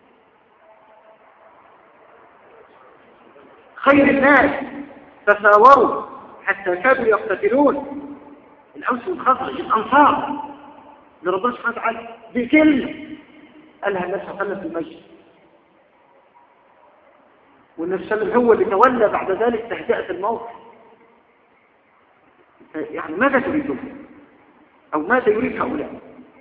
خير الناس تساوروا حتى كادوا يقتتلون. الاوس والخزرج الانصار لربنا سبحانه وتعالى بكلمه قالها النبي صلى الله عليه وسلم في المسجد، والنبي صلى الله عليه وسلم هو اللي تولى بعد ذلك تهدئة الموقف. يعني ماذا تريدون؟ أو ماذا يريد هؤلاء؟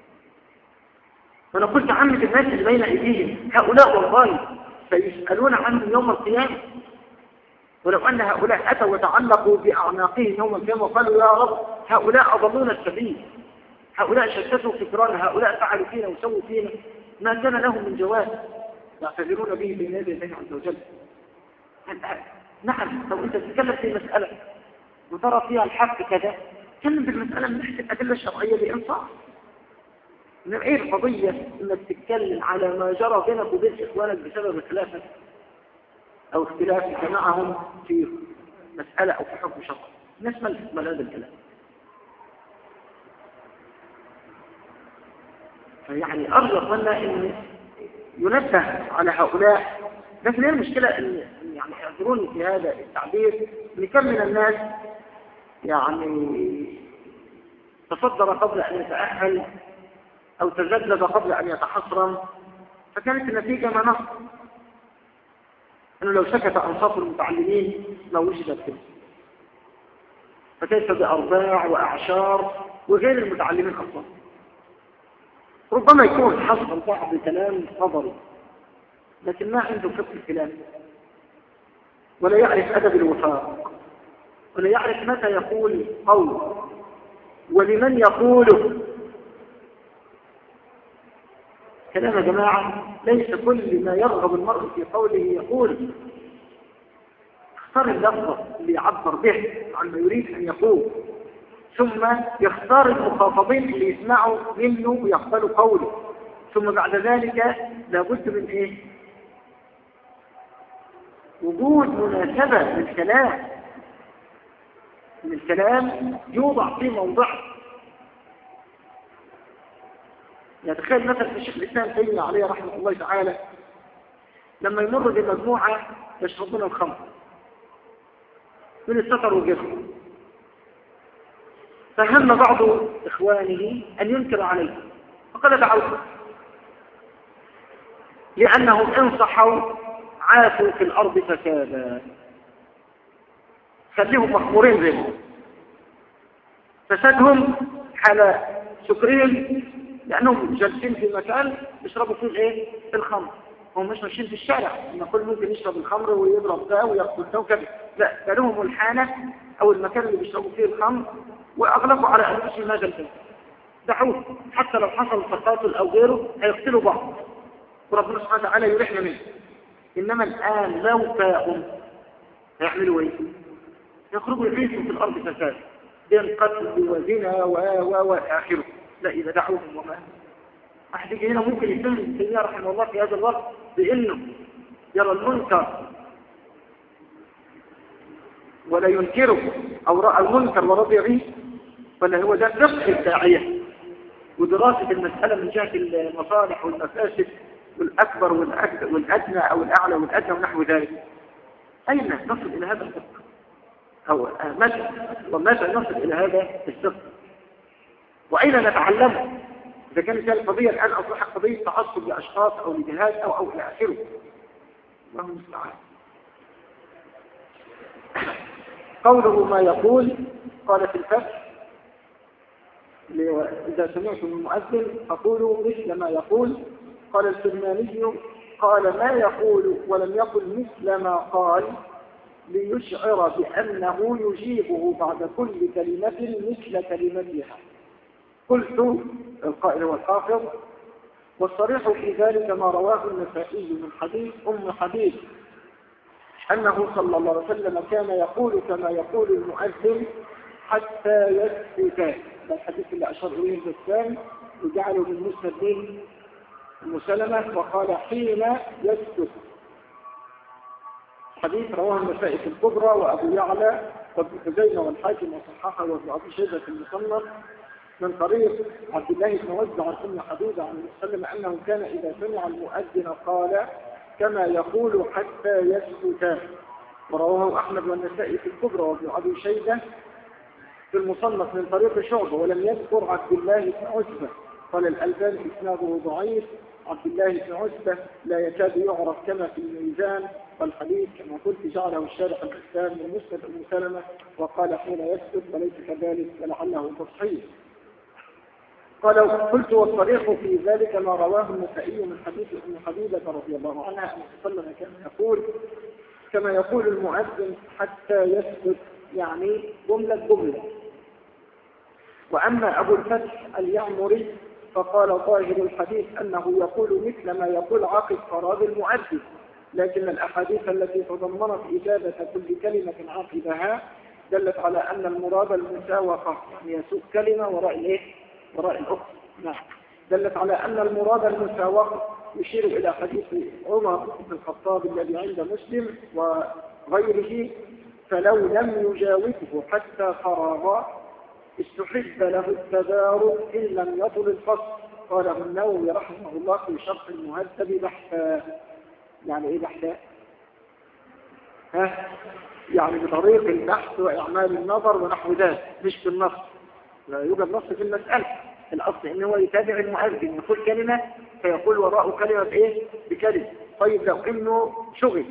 وأنا قلت عامة الناس اللي بين أيديهم هؤلاء والله سيسألون عنهم يوم القيامة. ولو أن هؤلاء أتوا وتعلقوا بأعناقهم يوم القيامة وقالوا يا رب هؤلاء أضلون السبيل، هؤلاء شتتوا فكرانا، هؤلاء فعلوا فينا وسووا فينا، ما كان لهم من جواب يعتذرون به بين يدي الله عز وجل. نعم، لو انت تتكلم في مسألة وترى فيها الحق كذا، تكلم بالمسألة من ناحية الأدلة الشرعية بإنصاف. إنما إيه القضية إنك تتكلم على ما جرى بينك وبين إخوانك بسبب خلافك أو اختلافك معهم في مسألة أو في حكم شرعي؟ الناس ما تقبل هذا الكلام. فيعني أرجو أتمنى إن ينبه على هؤلاء. لكن هي المشكلة إن يعني يعذروني في هذا التعبير إن كم من الناس يعني تصدر قبل أن يتأهل أو تجلد قبل أن يتحصرم، فكانت النتيجة ما نصر أنه لو سكت أنصاف المتعلمين لو وجدت كده، فكيف بأرباع وأعشار وغير المتعلمين أصلا. ربما يكون حصل بعض كلام نظري لكن ما عنده فقه الكلام، ولا يعرف أدب الوفاق، ولا يعرف متى يقول قول ولمن يقوله. كلام يا جماعة ليس كل ما يرغب المرء في قوله يقول. اختار اللفظة اللي يعبر به عن ما يريد أن يقول، ثم يختار المخاطبين اللي يسمعوا منه ويقبلوا قوله، ثم بعد ذلك لابد من ايه؟ وجود مناسبة للكلام، من الكلام يوضع في موضعه. يتخيل مثلا في الشيخ الإسلام تيمية عليه رحمة الله تعالى لما يمر بمجموعة يشربون الخمر من السفر وغيره، فهم بعض إخوانه أن ينكر عليه فقال دعوه، لأنهم إن صحوا عاشوا في الأرض فسادا، خليهم مخمورين زيهم، فسادهم حال سكرهم لأنهم جالسين في مكان يشربوا فيه الايه؟ الخمر. هم مش ماشيين في الشارع إن كل ممكن يشرب الخمر ويضرب ده ويقتل ده وكذا، لا، ده لهم الحانة أو المكان اللي بيشربوا فيه الخمر وأغلقوا على أنفسهم هذا الفيلم. دعوه حتى لو حصل تقاتل أو غيره هيقتلوا بعض وربنا سبحانه وتعالى يريحنا منه. إنما الآن لو فاقوا هيعملوا ايه؟ يخرجوا يعيشوا في الأرض فساد بين قتل وزنا و و وآخره. لا، إذا دعوهم وما أحد يجي هنا ممكن يتم تيمية رحمه الله في هذا الوقت بأنه يرى المنكر ولا ينكره، أو رأى المنكر ورضي به، ولا هو ده فقه الداعية ودراسة المسألة من جهة المصالح والمفاسد والأكبر والأدنى أو الأعلى والأدنى ونحو ذلك. أين نصل إلى هذا الفقه؟ أو متى ومتى نصل إلى هذا الفقه؟ وأين نتعلمه؟ إذا كانت هذه القضية الآن أصبحت قضية تعصب لأشخاص أو لجهات أو أو إلى آخره. الله المستعان. قوله ما يقول، قال في الفتح إذا سمعتم المؤذن فقولوا مثل ما يقول. قال السلماني قال ما يقول ولم يقل مثل ما قال، ليشعر بأنه يجيبه بعد كل كلمة مثل كلمتها. قلت القائل والحافظ: والصريح في ذلك ما رواه النسائي من حديث أم حبيب أنه صلى الله عليه وسلم كان يقول كما يقول المؤذن حتى يسكت. ده الحديث اللي أشار إليه البسام وجعله من مسند أم سلمة وقال حين يسكت. حديث رواه النسائي في الكبرى وأبو يعلى وابن خزيمة والحاكم وصححه وابن أبي شيبة في المصنف من طريق عبد الله بن وزع عن أم حبيبة عن وسلم أنه كان إذا سمع المؤذن قال كما يقول حتى يسكت. ورواه أحمد والنسائي في الكبرى وابن أبي شيبة في المصنف من طريق شعبة ولم يذكر عبد الله بن عتبة. قال الألباني إسناده ضعيف. عبد الله بن عتبة لا يكاد يعرف كما في الميزان، والحديث كما قلت جعله الشارح الإسلام من مسند أم سلمة وقال حين يسكت وليس كذلك ولعله تصحيح. قال قلت والصريح في ذلك ما رواه النسائي من حديث أم حبيبة رضي الله عنها أن صلى الله عليه وسلم كان يقول كما يقول المؤذن حتى يسكت، يعني جملة جملة. وأما أبو الفتح اليعمري فقال ظاهر الحديث أنه يقول مثل ما يقول عقب فراغ المؤذن، لكن الأحاديث التي تضمنت إجابة كل كلمة عقبها دلت على أن المراد المساوقة، يعني يسوق كلمة وراء الإيه؟ وراء الأخرى. نعم، دلت على أن المراد المساوقة يشير إلى حديث عمر بن الخطاب الذي عند مسلم وغيره: فلو لم يجاوزه حتى فرغ استحب له التدارك إن لم يطل الفصل. قاله النووي رحمه الله في شرح المهذب بحثا. يعني إيه بحثا؟ ها؟ يعني بطريق البحث وإعمال النظر ونحو ذلك، مش بالنص. لا يوجد نص في المسألة. الأصل إن هو يتابع المؤذن يقول كلمة فيقول وراءه كلمة بإيه؟ بكلمة. طيب لو إنه شغل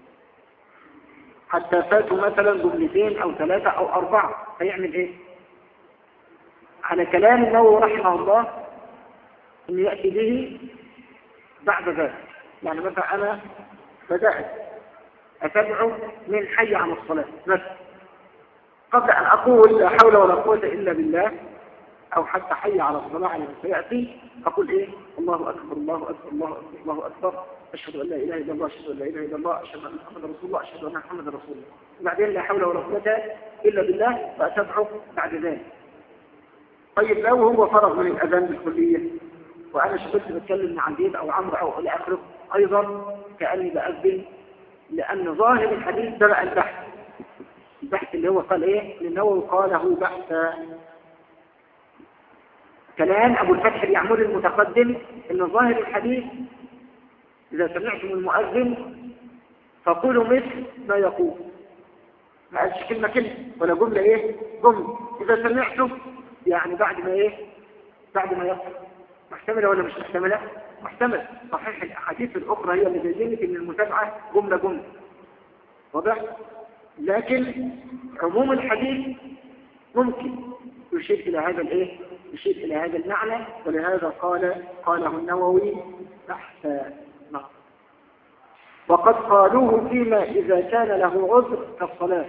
حتى فاتوا مثلا جملتين أو ثلاثة أو أربعة هيعمل إيه؟ على كلام النووي رحمه الله أن يأتي به بعد ذلك. يعني مثلا أنا بدأت أتبعه من حي على الصلاة مثلا، قبل أن أقول لا حول ولا قوة إلا بالله أو حتى حي على الصلاة على ما سيأتي أقول إيه؟ الله أكبر الله أكبر الله أكبر الله أكبر، أشهد أن لا إله إلا الله أشهد أن لا إله إلا الله أشهد أن محمد رسول الله أشهد أن محمد رسول الله. وبعدين لا حول ولا قوة إلا بالله فأتبعه بعد ذلك. طيب لو هو فرغ من الأذان بالكلية وأنا شغلت بتكلم مع عبيد أو عمرو أو إلى آخره أيضا كأني بأذن، لأن ظاهر الحديث ده بقى البحث. البحث اللي هو قال إيه؟ لأنه قاله بحثا. كلام أبو الفتح اليعمري المتقدم إن ظاهر الحديث إذا سمعتم المؤذن فقولوا مثل ما يقول، ما قالش كلمة كلمة ولا جملة إيه؟ جملة. إذا سمعتم يعني بعد ما إيه؟ بعد ما يقول. محتملة ولا مش محتملة؟ محتملة. صحيح الأحاديث الأخرى هي اللي بينت إن المتابعة جملة جملة. واضح؟ لكن عموم الحديث ممكن يشير إلى هذا الإيه؟ يشير إلى هذا المعنى، ولهذا قال قاله النووي بحثا. نعم. وقد قالوه فيما إذا كان له عذر كالصلاة.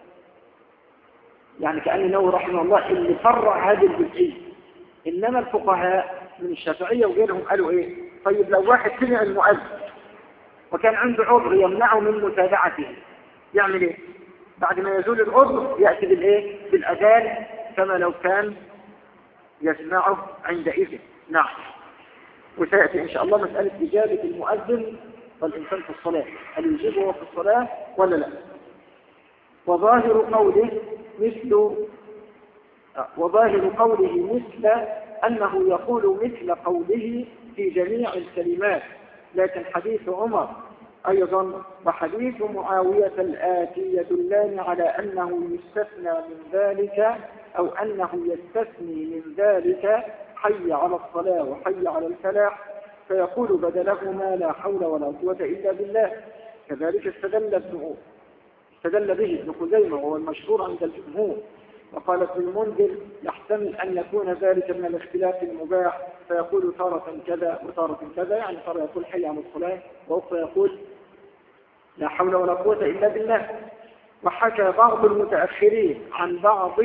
يعني كأن النووي رحمه الله اللي فرع هذه الجزئية. إنما الفقهاء من الشافعية وغيرهم قالوا إيه؟ طيب لو واحد سمع المؤذن وكان عنده عذر يمنعه من متابعته يعمل إيه؟ بعد ما يزول العذر يأتي بالإيه؟ بالأذان كما لو كان يسمعه عندئذ. نعم. وسيأتي إن شاء الله مسألة إجابة المؤذن والإنسان في الصلاة، هل يجيبه في الصلاة ولا لا؟ وظاهر قوله مثل وظاهر قوله مثل أنه يقول مثل قوله في جميع الكلمات، لكن حديث عمر أيضا وحديث معاوية الآتي يدلان على أنه يستثنى من ذلك أو أنه يستثني من ذلك حي على الصلاة وحي على الفلاح، فيقول بدلهما لا حول ولا قوة إلا بالله. كذلك استدل ابن استدل به ابن خزيمة وهو المشهور عند الجمهور. وقال ابن المنذر يحتمل أن يكون ذلك من الاختلاف المباح، فيقول تارة كذا وتارة كذا، يعني تارة يقول حي على الصلاة وأخرى يقول لا حول ولا قوة إلا بالله. وحكى بعض المتأخرين عن بعض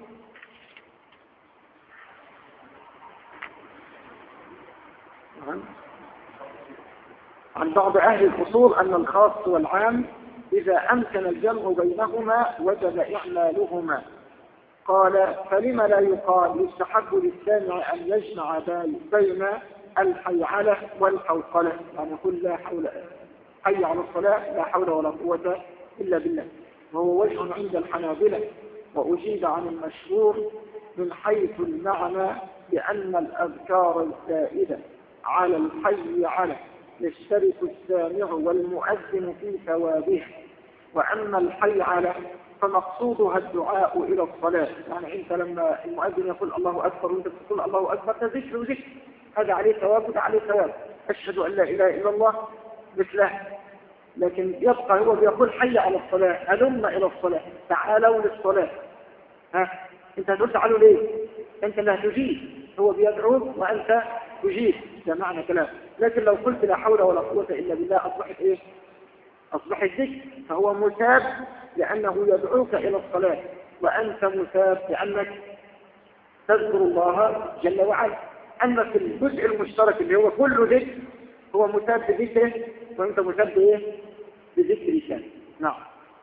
عن بعض أهل الأصول أن الخاص والعام إذا أمكن الجمع بينهما وجب إعمالهما. قال فلما لا يقال يستحب للسامع أن يجمع بين الحيعلة والحوقلة، يعني يقول لا حول حي على الصلاة لا حول ولا قوة إلا بالله، وهو وجه عند الحنابلة، وأجيب عن المشهور من حيث المعنى بأن الأذكار الزائدة على الحي على يشترك السامع والمؤذن في ثوابه، وأما الحي على فمقصودها الدعاء إلى الصلاة. يعني أنت لما المؤذن يقول الله أكبر وأنت تقول الله أكبر تذكر وذكر، هذا عليه ثواب وده عليه ثواب. أشهد أن لا إله إلا الله مثله. لكن يبقى هو بيقول حي على الصلاة، هلم إلى الصلاة، تعالوا للصلاة. ها أنت هتقول تعالوا ليه؟ أنت لا تجيب، هو بيدعوك وأنت تجيب، ده معنى كلام. لكن لو قلت لا حول ولا قوة إلا بالله أصبحت إيه؟ أصبحت ذكر، فهو مثاب لأنه يدعوك إلى الصلاة، وأنت مثاب لأنك تذكر الله جل وعلا. أما في الجزء المشترك اللي هو كله ذكر، هو مثاب بذكره وأنت مثاب بإيه؟ بذكرك. نعم.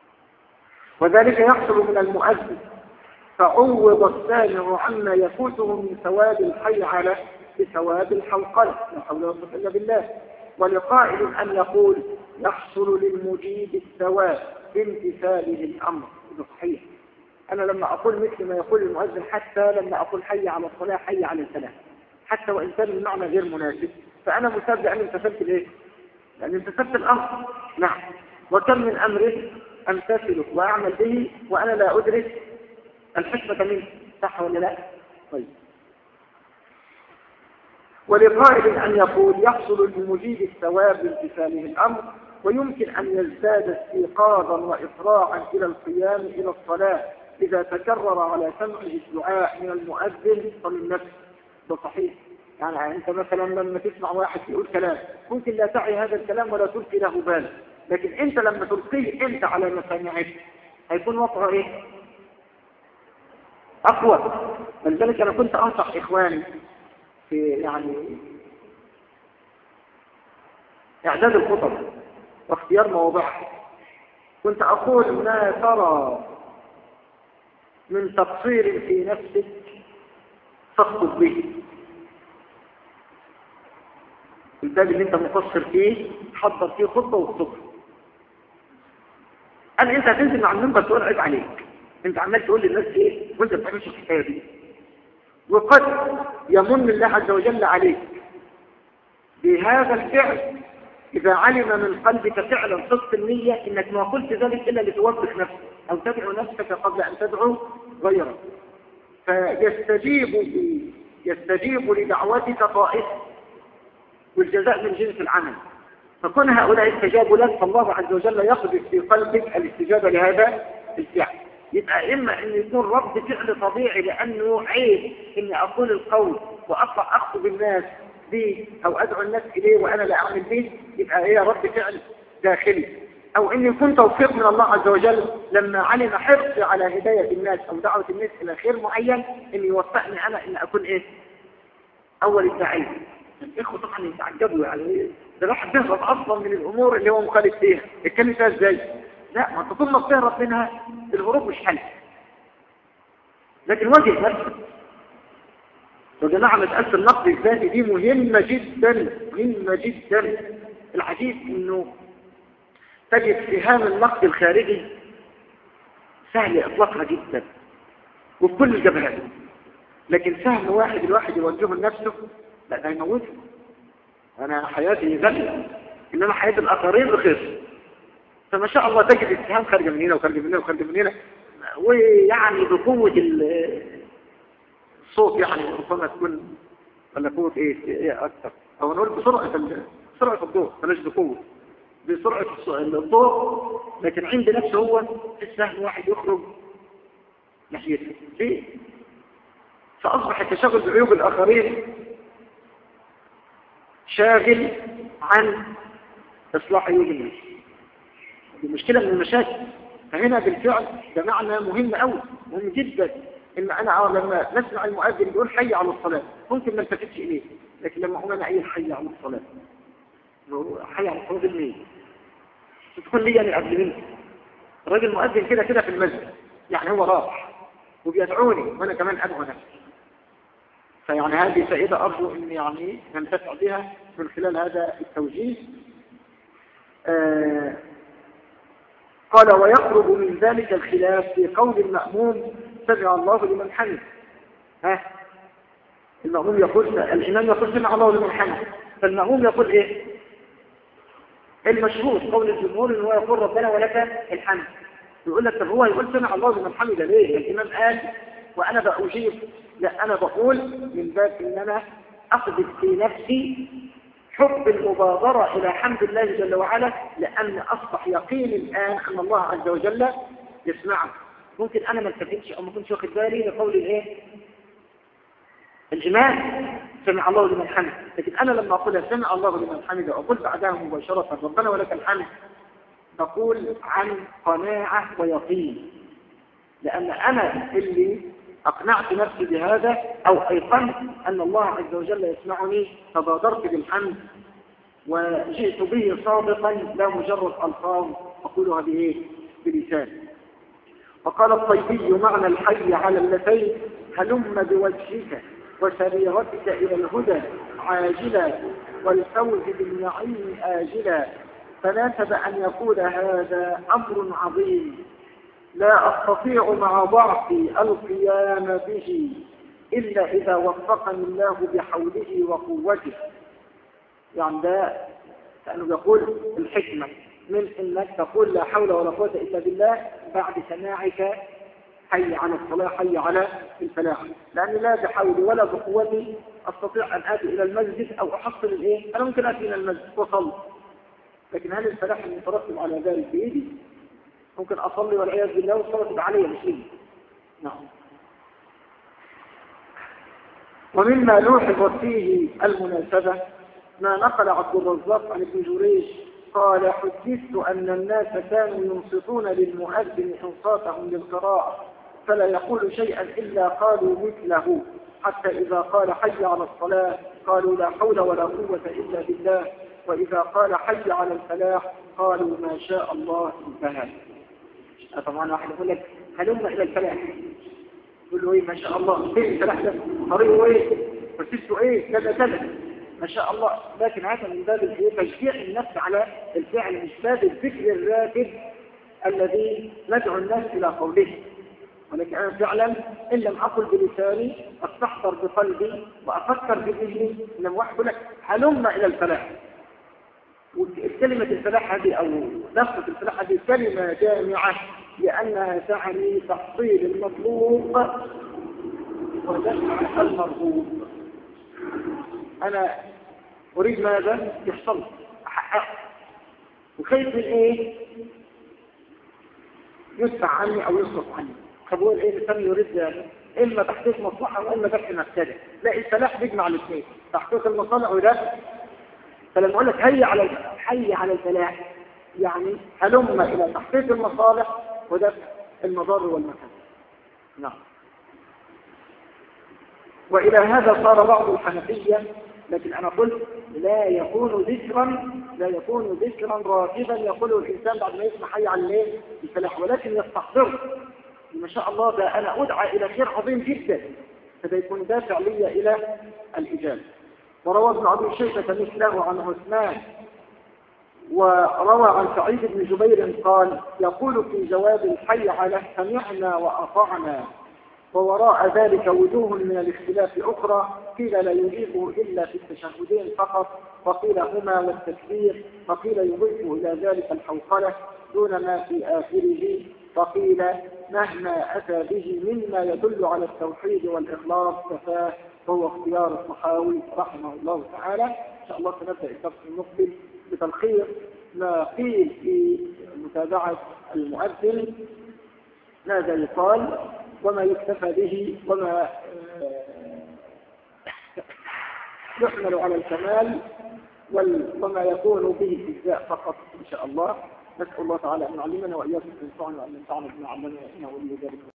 وذلك يحصل من المؤذن، فعوض السامع عما يفوته من ثواب الحي على بثواب الحوقلة لا حول ولا قوة إلا بالله. ولقائل أن يقول يحصل للمجيب الثواب بامتثاله الأمر. ده صحيح. أنا لما أقول مثل ما يقول المؤذن، حتى لما أقول حي على الصلاة حي على الفلاح، حتى وإن كان المعنى غير مناسب، فأنا مثاب لأن امتثلت الإيه؟ لأن امتثلت الأمر. نعم. وكم من أمر أمتثله وأعمل به وأنا لا أدرك الحكمة منه، صح ولا لا؟ طيب. ولقائل أن يقول يحصل للمجيب الثواب بامتثاله الأمر، ويمكن أن يزداد استيقاظا وإسراعا إلى القيام إلى الصلاة إذا تكرر على سمعه الدعاء من المؤذن ومن نفسه. ده صحيح. يعني أنت مثلا لما تسمع واحد يقول كلام ممكن لا تعي هذا الكلام ولا تلقي له بال، لكن أنت لما تلقيه أنت على مسامعك هيكون وضعه إيه؟ أقوى. لذلك أنا كنت أنصح إخواني في يعني إعداد الخطب واختيار مواضيعها، كنت أقول ما ترى من تقصير في نفسك فاخطب به. الباب اللي انت مقصر فيه حضر فيه خطبه واخطبها. قال انت هتنزل مع المنبر تقول عيب عليك، انت عمال تقول للناس ايه وانت ما بتعملش الحكايه دي. وقد يمن الله عز وجل عليك بهذا الفعل إذا علم من قلبك فعلا صدق النية إنك ما قلت ذلك إلا لتوبخ نفسك أو تدعو نفسك قبل أن تدعو غيرك، فيستجيب يستجيب لدعوتك طائفة، والجزاء من جنس العمل. فكون هؤلاء استجابوا لك فالله عز وجل يقذف في قلبك الاستجابة لهذا الفعل. يبقى إما أن يكون رد فعل طبيعي لأنه عيب إني أقول القول وأطلع أخطب الناس به أو أدعو الناس إليه وأنا لا أعمل به، يبقى هي رد فعل داخلي. أو إن يكون توفيق من الله عز وجل لما علم حرصي على هداية الناس أو دعوة الناس إلى خير معين إن يوفقني أنا إن أكون إيه؟ أول الداعين. الإخوة طبعا يتعجبوا، يعني ده الواحد بيهرب أصلا من الأمور اللي هو مخالف فيها، يتكلم فيها إزاي؟ لا، ما تكون ما بتهرب منها الهروب مش حل، لكن واجه نفسك. يا جماعة مسألة النقد الذاتي دي مهمة جدا مهمة جدا. العجيب إنه تجد فهم النقد الخارجي سهل إطلاقها جدا وبكل الجبهات، لكن فهم واحد الواحد يوجهه لنفسه لا ده يموته. أنا حياتي غالية إنما حياة الآخرين رخيص. فما شاء الله تجد اتهام خارج من هنا وخارج من هنا وخارج من هنا، ويعني بقوة الصوت يعني ربما تكون ولا قوة ايه ايه اكثر، او نقول بسرعة سرعة الضوء بلاش بقوة، بسرعة الضوء. لكن عند نفسه هو السهم واحد يخرج ناحيته ليه؟ فأصبح التشغل بعيوب الآخرين شاغل عن إصلاح عيوب الناس. دي مشكلة من المشاكل. فهنا بالفعل ده معنى مهم قوي، مهم جدا، إن أنا لما نسمع المؤذن يقول حي على الصلاة ممكن ما نلتفتش إليه، لكن لما أقول أنا أي حي على الصلاة، حي على الصلاة بالليل تكون لي أنا قبل منه. الراجل مؤذن كده كده في المسجد، يعني هو راح وبيدعوني وأنا كمان أدعو نفسي. فيعني هذه فائدة أرجو أن يعني ننتفع بها من خلال هذا التوجيه. آه قال ويقرب من ذلك الخلاف في قول المأموم سمع الله لمن حمده. ها المأموم يقول، الإمام يقول سمع الله لمن حمده، فالمأموم يقول إيه؟ المشهور قول الجمهور إن هو يقول ربنا ولك الحمد. يقول لك طب هو يقول سمع الله لمن حمده ليه؟ الإمام قال وأنا بأجيب. لا، أنا بقول من باب إن أنا أقذف في نفسي حب المبادرة إلى حمد الله جل وعلا، لأن أصبح يقين الآن أن الله عز وجل يسمعه. ممكن أنا ما التفتش أو ما كنتش واخد بالي لقول الإيه؟ الإمام سمع الله لمن حمده، لكن أنا لما أقول سمع الله لمن حمده وأقول بعدها مباشرة ربنا ولك الحمد، بقول عن قناعة ويقين، لأن أنا اللي أقنعت نفسي بهذا أو أيقنت أن الله عز وجل يسمعني، فبادرت بالحمد وجئت به صادقا لا مجرد ألفاظ أقولها بإيه؟ بلسان. وقال الطيبي معنى الحي على اللتين هلم بوجهك وسريرتك إلى الهدى عاجلا والفوز بالنعيم آجلا، فناسب أن يقول هذا أمر عظيم لا أستطيع مع ضعفي القيام به إلا إذا وفقني الله بحوله وقوته. يعني ده كأنه يقول الحكمة من إنك تقول لا حول ولا قوة إلا بالله بعد سماعك حي على الصلاة حي على الفلاح، لأن لا بحولي ولا بقوتي أستطيع أن آتي إلى المسجد أو أحصل الإيه؟ أنا ممكن آتي إلى المسجد وصلي، لكن هل الفلاح المترتب على ذلك بإيدي؟ ممكن أصلي والعياذ بالله والصلاة تبقى علي مش لي. نعم. ومما لوحظ فيه المناسبة ما نقل عبد الرزاق عن ابن جريج قال حدثت أن الناس كانوا ينصتون للمؤذن إنصاتهم للقراءة فلا يقول شيئا إلا قالوا مثله، حتى إذا قال حي على الصلاة قالوا لا حول ولا قوة إلا بالله، وإذا قال حي على الفلاح قالوا ما شاء الله انتهى. طبعا واحد يقول لك هلم إلى الفلاح، يقول له إيه ما شاء الله، فين الفلاح ده؟ طريقه إيه؟ وسيلته إيه؟ كذا كذا ما شاء الله. لكن هذا من باب تشجيع النفس على الفعل، مش باب الذكر الراكب الذي ندعو الناس إلى قوله. ولكن أنا فعلا إن لم أقل بلساني أستحضر بقلبي وأفكر بذهني، لما واحد يقول لك هلم إلى الفلاح، وكلمة الفلاح هذه أو لفظة الفلاح هذه كلمة جامعة لأنها تعني تحصيل المطلوب ودفع المرغوب. أنا أريد ماذا؟ يحصل أحقق، وخير من إيه؟ يدفع عني أو يصرف عني. فبقول إيه الإنسان يريد ذلك؟ إما تحقيق مصلحة وإما دفع مفسدة. لا، الفلاح بيجمع الاثنين، تحقيق المصالح ودفع. فلما أقول لك هيا على حي على الفلاح يعني هلم إلى تحقيق المصالح ودفع المضار والمفاسد. نعم. وإلى هذا صار بعض الحنفية، لكن أنا قلت لا يكون ذكرا لا يكون ذكرا راتبا يقوله الإنسان بعد ما يسمع حي على الليل الفلاح، ولكن يستحضره. ما شاء الله ده أنا أدعى إلى خير عظيم جدا، فده يكون دافع لي إلى الإجابة. وروى ابن أبي شيبة مثله عن عثمان، وروى عن سعيد بن جبير قال يقول في جواب الحي على سمعنا وأطعنا، ووراء ذلك وجوه من الاختلاف أخرى، قيل لا يجيبه إلا في التشهدين فقط، وقيل هما والتكبير، وقيل يضيف إلى ذلك الحوصلة دون ما في آخره، وقيل مهما أتى به مما يدل على التوحيد والإخلاص كفاه، وهو اختيار الصحاوي رحمه الله تعالى. إن شاء الله سنبدأ الدرس المقبل بتلخيص ما قيل في متابعة المؤذن، ماذا يقال وما يكتفى به وما يحمل على الكمال وما يكون به اجزاء فقط إن شاء الله. نسأل الله تعالى أن يعلمنا وإياكم أن ينفعنا وأن ينفعنا بما علمنا إنه ولي ذلك.